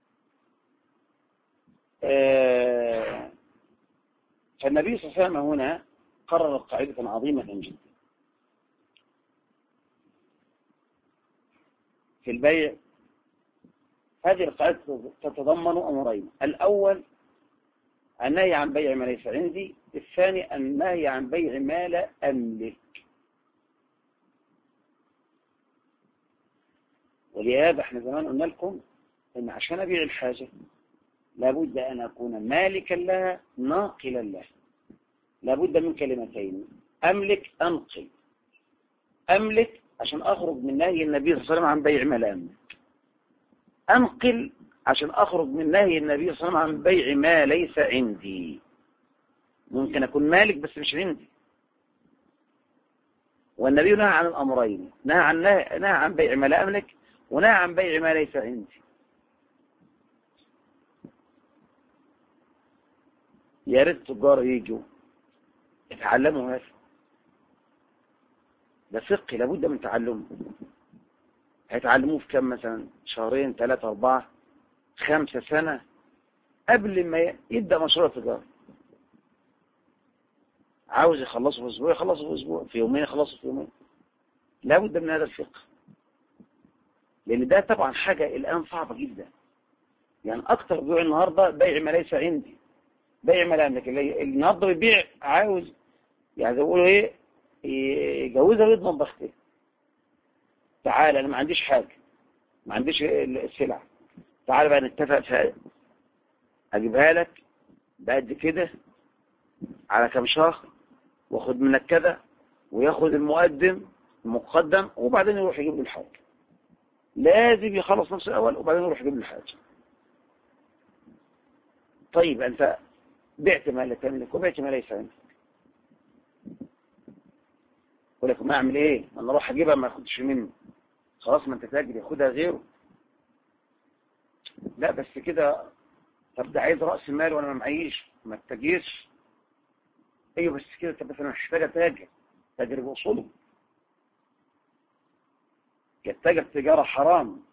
فالنبي صلى الله عليه وسلم هنا قرر قاعدة عظيمة جدا في البيع. هذه القاعدة تتضمن أمرين: الأول النهي عن بيع ما ليس عندي، الثاني النهي عن بيع ما لا أملك. ولهذا احنا زمان قلنا لكم ان عشان أبيع الحاجة لابد أن أكون مالكا لها ناقلا لها. لابد من كلمتين: أملك أنقل. أملك عشان أخرج من نهي النبي صلى الله عليه وسلم عن بيع ما لا أملك. أنقل عشان أخرج من نهي النبي صلى الله عليه وسلم عن بيع ما ليس عندي. ممكن أكون مالك بس مش عندي. والنبي نهى عن الأمرين، نهى عن بيع ما لا أملك ونهى عن بيع ما ليس عندي. يا ريت التجار يجوا يتعلموا هذا. ده فقه لابد من تعلمه. هيتعلموه في كم مثلا؟ 2 3 4 5 سنة قبل ما يبدأ مشروع تجاري. عاوز يخلصه في أسبوع يخلصه في أسبوع، في يومين يخلصه في يومين. لا بد من هذا الفقه، لأن ده طبعا حاجة الآن صعبة جدا. يعني أكتر بيوع النهاردة بيع ما ليس عندي، بيع ما لا أملك. النهاردة بيبيع عاوز يعني يقولوا إيه، يجوزها ويضمن بختها. تعال أنا ما عنديش حاجة، ما عنديش السلعة، تعال بقى نتفق في أجيبها لك بقد كده على كم شهر، واخد منك كذا، وياخد المقدم، وبعدين يروح يجيب له الحاجة. لازم يخلص نفسه الأول وبعدين يروح يجيب له الحاجة. طيب أنت بعت ما لا تملك وبعت ما ليس عندك، يقول لك ما أعمل إيه؟ أنا أروح أجيبها ما أخدش مني. خلاص ما أنت تاجر ياخدها غيره. لا بس كده، طب ده عايز رأس مال وأنا ما معيش، ما تتاجرش. أيوه بس كده، طب بس أنا محتاج تاجر بأصوله. يتاجر تجارة حرام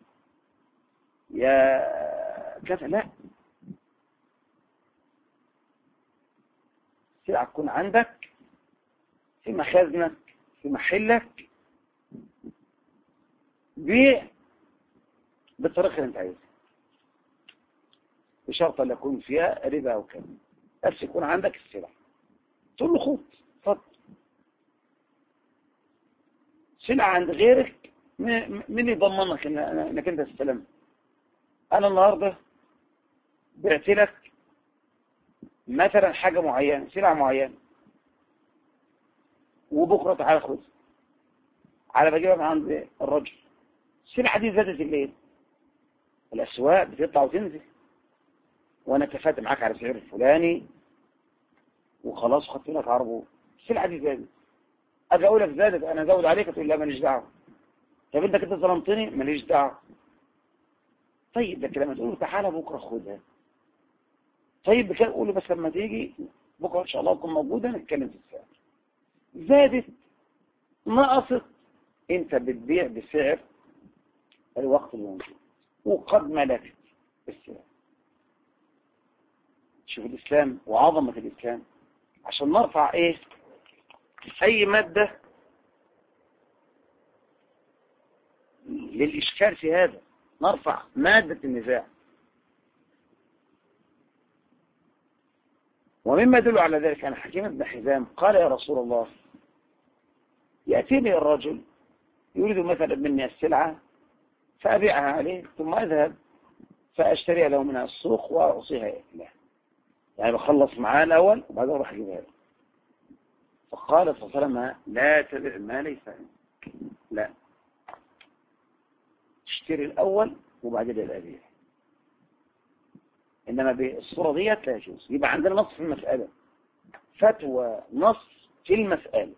يا كذا، لا. سلعة تكون عندك في مخازنك في محلك، بيع بالطريقة اللي انت عايزها، بشرط ان يكون فيها ربا او كذا، بس يكون عندك السلعة. تقول له خد اتفضل. سلعة عند غيرك، مين يضمنك انك انت تستلمها؟ انا النهارده بعت لك مثلا حاجة معينة، سلعة معينة، وبكرة تعالى خذ، على بجيبها من عند الرجل. السلعة دي زادت الليل، الأسواق بتطلع وتنزل، وأنا اتفقت معاك على سعر الفلاني وخلاص خدت لك عرضه. السلعة دي زادت، أجي أقول لك زادت، أنا أزود عليك، تقول لا ماليش دعوة. طب أنت كده ظلمتني، ماليش دعوة. طيب لكن لما تقول له تعالى بكرة خدها، طيب بكده قول له بس لما تيجي بكرة إن شاء الله تكون موجودة نتكلم في السعر. زادت نقصت، أنت بتبيع بسعر الوقت الموجود وقد ملكت السعر. شوف الإسلام وعظمة الإسلام، عشان نرفع إيه أي مادة للإشكال في هذا، نرفع مادة النزاع. ومما يدل على ذلك أن حكيم بن حزام قال يا رسول الله، يأتيني الرجل يريد مثلا مني السلعة فأبيعها عليه، ثم أذهب فأشتري له منها السوق وأعصيها له، يعني بخلص معاه الأول وبعدين أروح أجيبها له. فقال صلى الله عليه وسلم لا تبع ما ليس عندك، لا، تشتري الأول وبعدين الأبيع. إنما بالصورة ديت لا يجوز. يبقى عندنا نص في المسألة، فتوى نص في المسألة.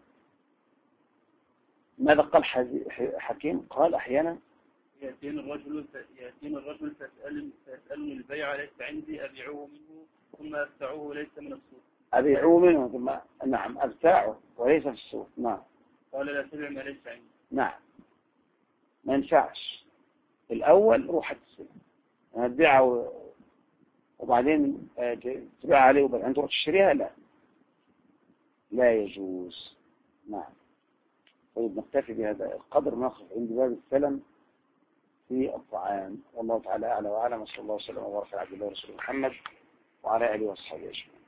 ماذا قال حكيم؟ قال أحيانا يأتين الرجل فيسألني البيع ليس عندي أبيعه منه ثم أبتعه ليس من السوق. أبيعه منه ثم نعم أبتاعه وليس في السوق. نعم. قال لا تبع ما ليس عندي. نعم، ما ينفعش. الأول روح السوق تبيعه وبعدين تبيع عليه وبعدين تروح تشتريها، لا، لا يجوز. نعم. طيب نكتفي بهذا القدر، نقف عند باب السلم في الطعام. والله تعالى أعلى وأعلم، وصلى الله وسلم وبارك على عبد الله ورسوله محمد وعلى آله وصحبه أجمعين.